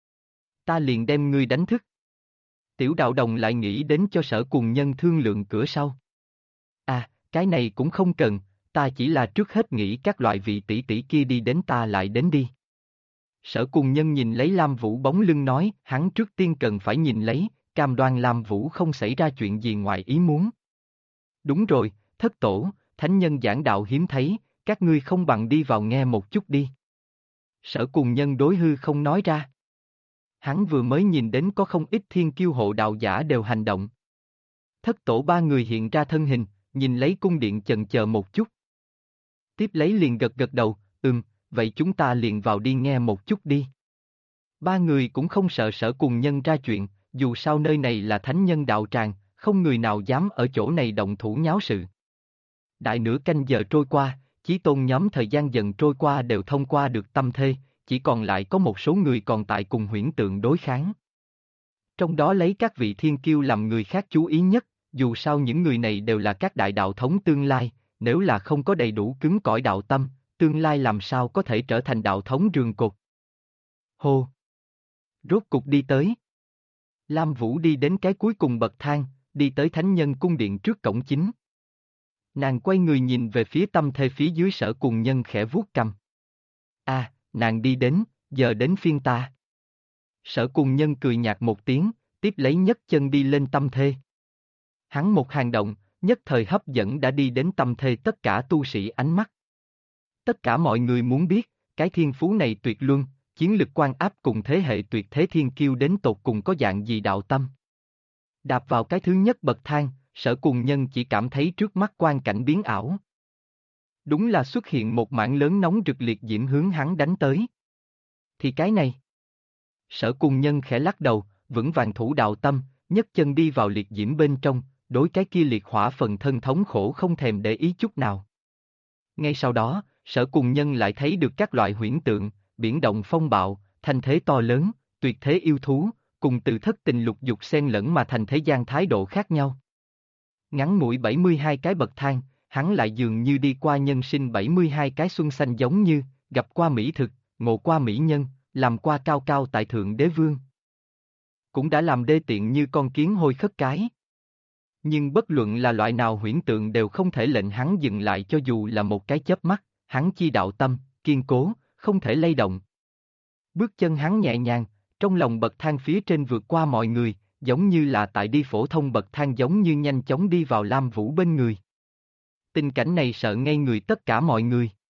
Ta liền đem ngươi đánh thức. Tiểu đạo đồng lại nghĩ đến cho Sở Cùng Nhân thương lượng cửa sau. À, cái này cũng không cần, ta chỉ là trước hết nghĩ các loại vị tỷ tỷ kia đi đến ta lại đến đi. Sở Cùng Nhân nhìn lấy Lam Vũ bóng lưng nói, hắn trước tiên cần phải nhìn lấy, cam đoan Lam Vũ không xảy ra chuyện gì ngoài ý muốn. Đúng rồi, thất tổ, thánh nhân giảng đạo hiếm thấy, các ngươi không bằng đi vào nghe một chút đi. Sở Cùng Nhân đối hư không nói ra. Hắn vừa mới nhìn đến có không ít thiên kiêu hộ đạo giả đều hành động. Thất tổ ba người hiện ra thân hình, nhìn lấy cung điện chần chờ một chút. Tiếp lấy liền gật gật đầu, vậy chúng ta liền vào đi nghe một chút đi. Ba người cũng không sợ Sở Cùng Nhân ra chuyện, dù sao nơi này là thánh nhân đạo tràng, không người nào dám ở chỗ này động thủ nháo sự. Đại nửa canh giờ trôi qua, Chí Tôn nhóm thời gian dần trôi qua đều thông qua được tâm thê, chỉ còn lại có một số người còn tại cùng huyễn tượng đối kháng. Trong đó lấy các vị thiên kiêu làm người khác chú ý nhất, dù sao những người này đều là các đại đạo thống tương lai, nếu là không có đầy đủ cứng cỏi đạo tâm, tương lai làm sao có thể trở thành đạo thống rường cột. Hô! Rốt cục đi tới. Lam Vũ đi đến cái cuối cùng bậc thang, đi tới thánh nhân cung điện trước cổng chính. Nàng quay người nhìn về phía tâm thê phía dưới Sở Cùng Nhân khẽ vuốt cằm. Nàng đi đến, giờ đến phiên ta. Sở Cùng Nhân cười nhạt một tiếng, tiếp lấy nhấc chân đi lên tâm thê. Hắn một hành động, nhất thời hấp dẫn đã đi đến tâm thê tất cả tu sĩ ánh mắt. Tất cả mọi người muốn biết, cái thiên phú này tuyệt luân, chiến lực quan áp cùng thế hệ tuyệt thế thiên kiêu đến tột cùng có dạng gì đạo tâm. Đạp vào cái thứ nhất bậc thang, Sở Cùng Nhân chỉ cảm thấy trước mắt quang cảnh biến ảo. Đúng là xuất hiện một mảng lớn nóng rực liệt diễm hướng hắn đánh tới. Thì cái này. Sở Cùng Nhân khẽ lắc đầu, vững vàng thủ đạo tâm, nhấc chân đi vào liệt diễm bên trong, đối cái kia liệt hỏa phần thân thống khổ không thèm để ý chút nào. Ngay sau đó, Sở Cùng Nhân lại thấy được các loại huyễn tượng, biển động phong bạo, thanh thế to lớn, tuyệt thế yêu thú, cùng từ thất tình lục dục xen lẫn mà thành thế gian thái độ khác nhau. Ngắn ngủi 72 cái bậc thang, hắn lại dường như đi qua nhân sinh 72 cái xuân xanh giống như, gặp qua mỹ thực, ngộ qua mỹ nhân, làm qua cao cao tại thượng đế vương. Cũng đã làm đê tiện như con kiến hôi khất cái. Nhưng bất luận là loại nào huyễn tượng đều không thể lệnh hắn dừng lại cho dù là một cái chớp mắt, hắn chi đạo tâm, kiên cố, không thể lay động. Bước chân hắn nhẹ nhàng, trong lòng bậc thang phía trên vượt qua mọi người, giống như là tại đi phổ thông bậc thang giống như nhanh chóng đi vào Lam Vũ bên người. Tình cảnh này sợ ngây người tất cả mọi người.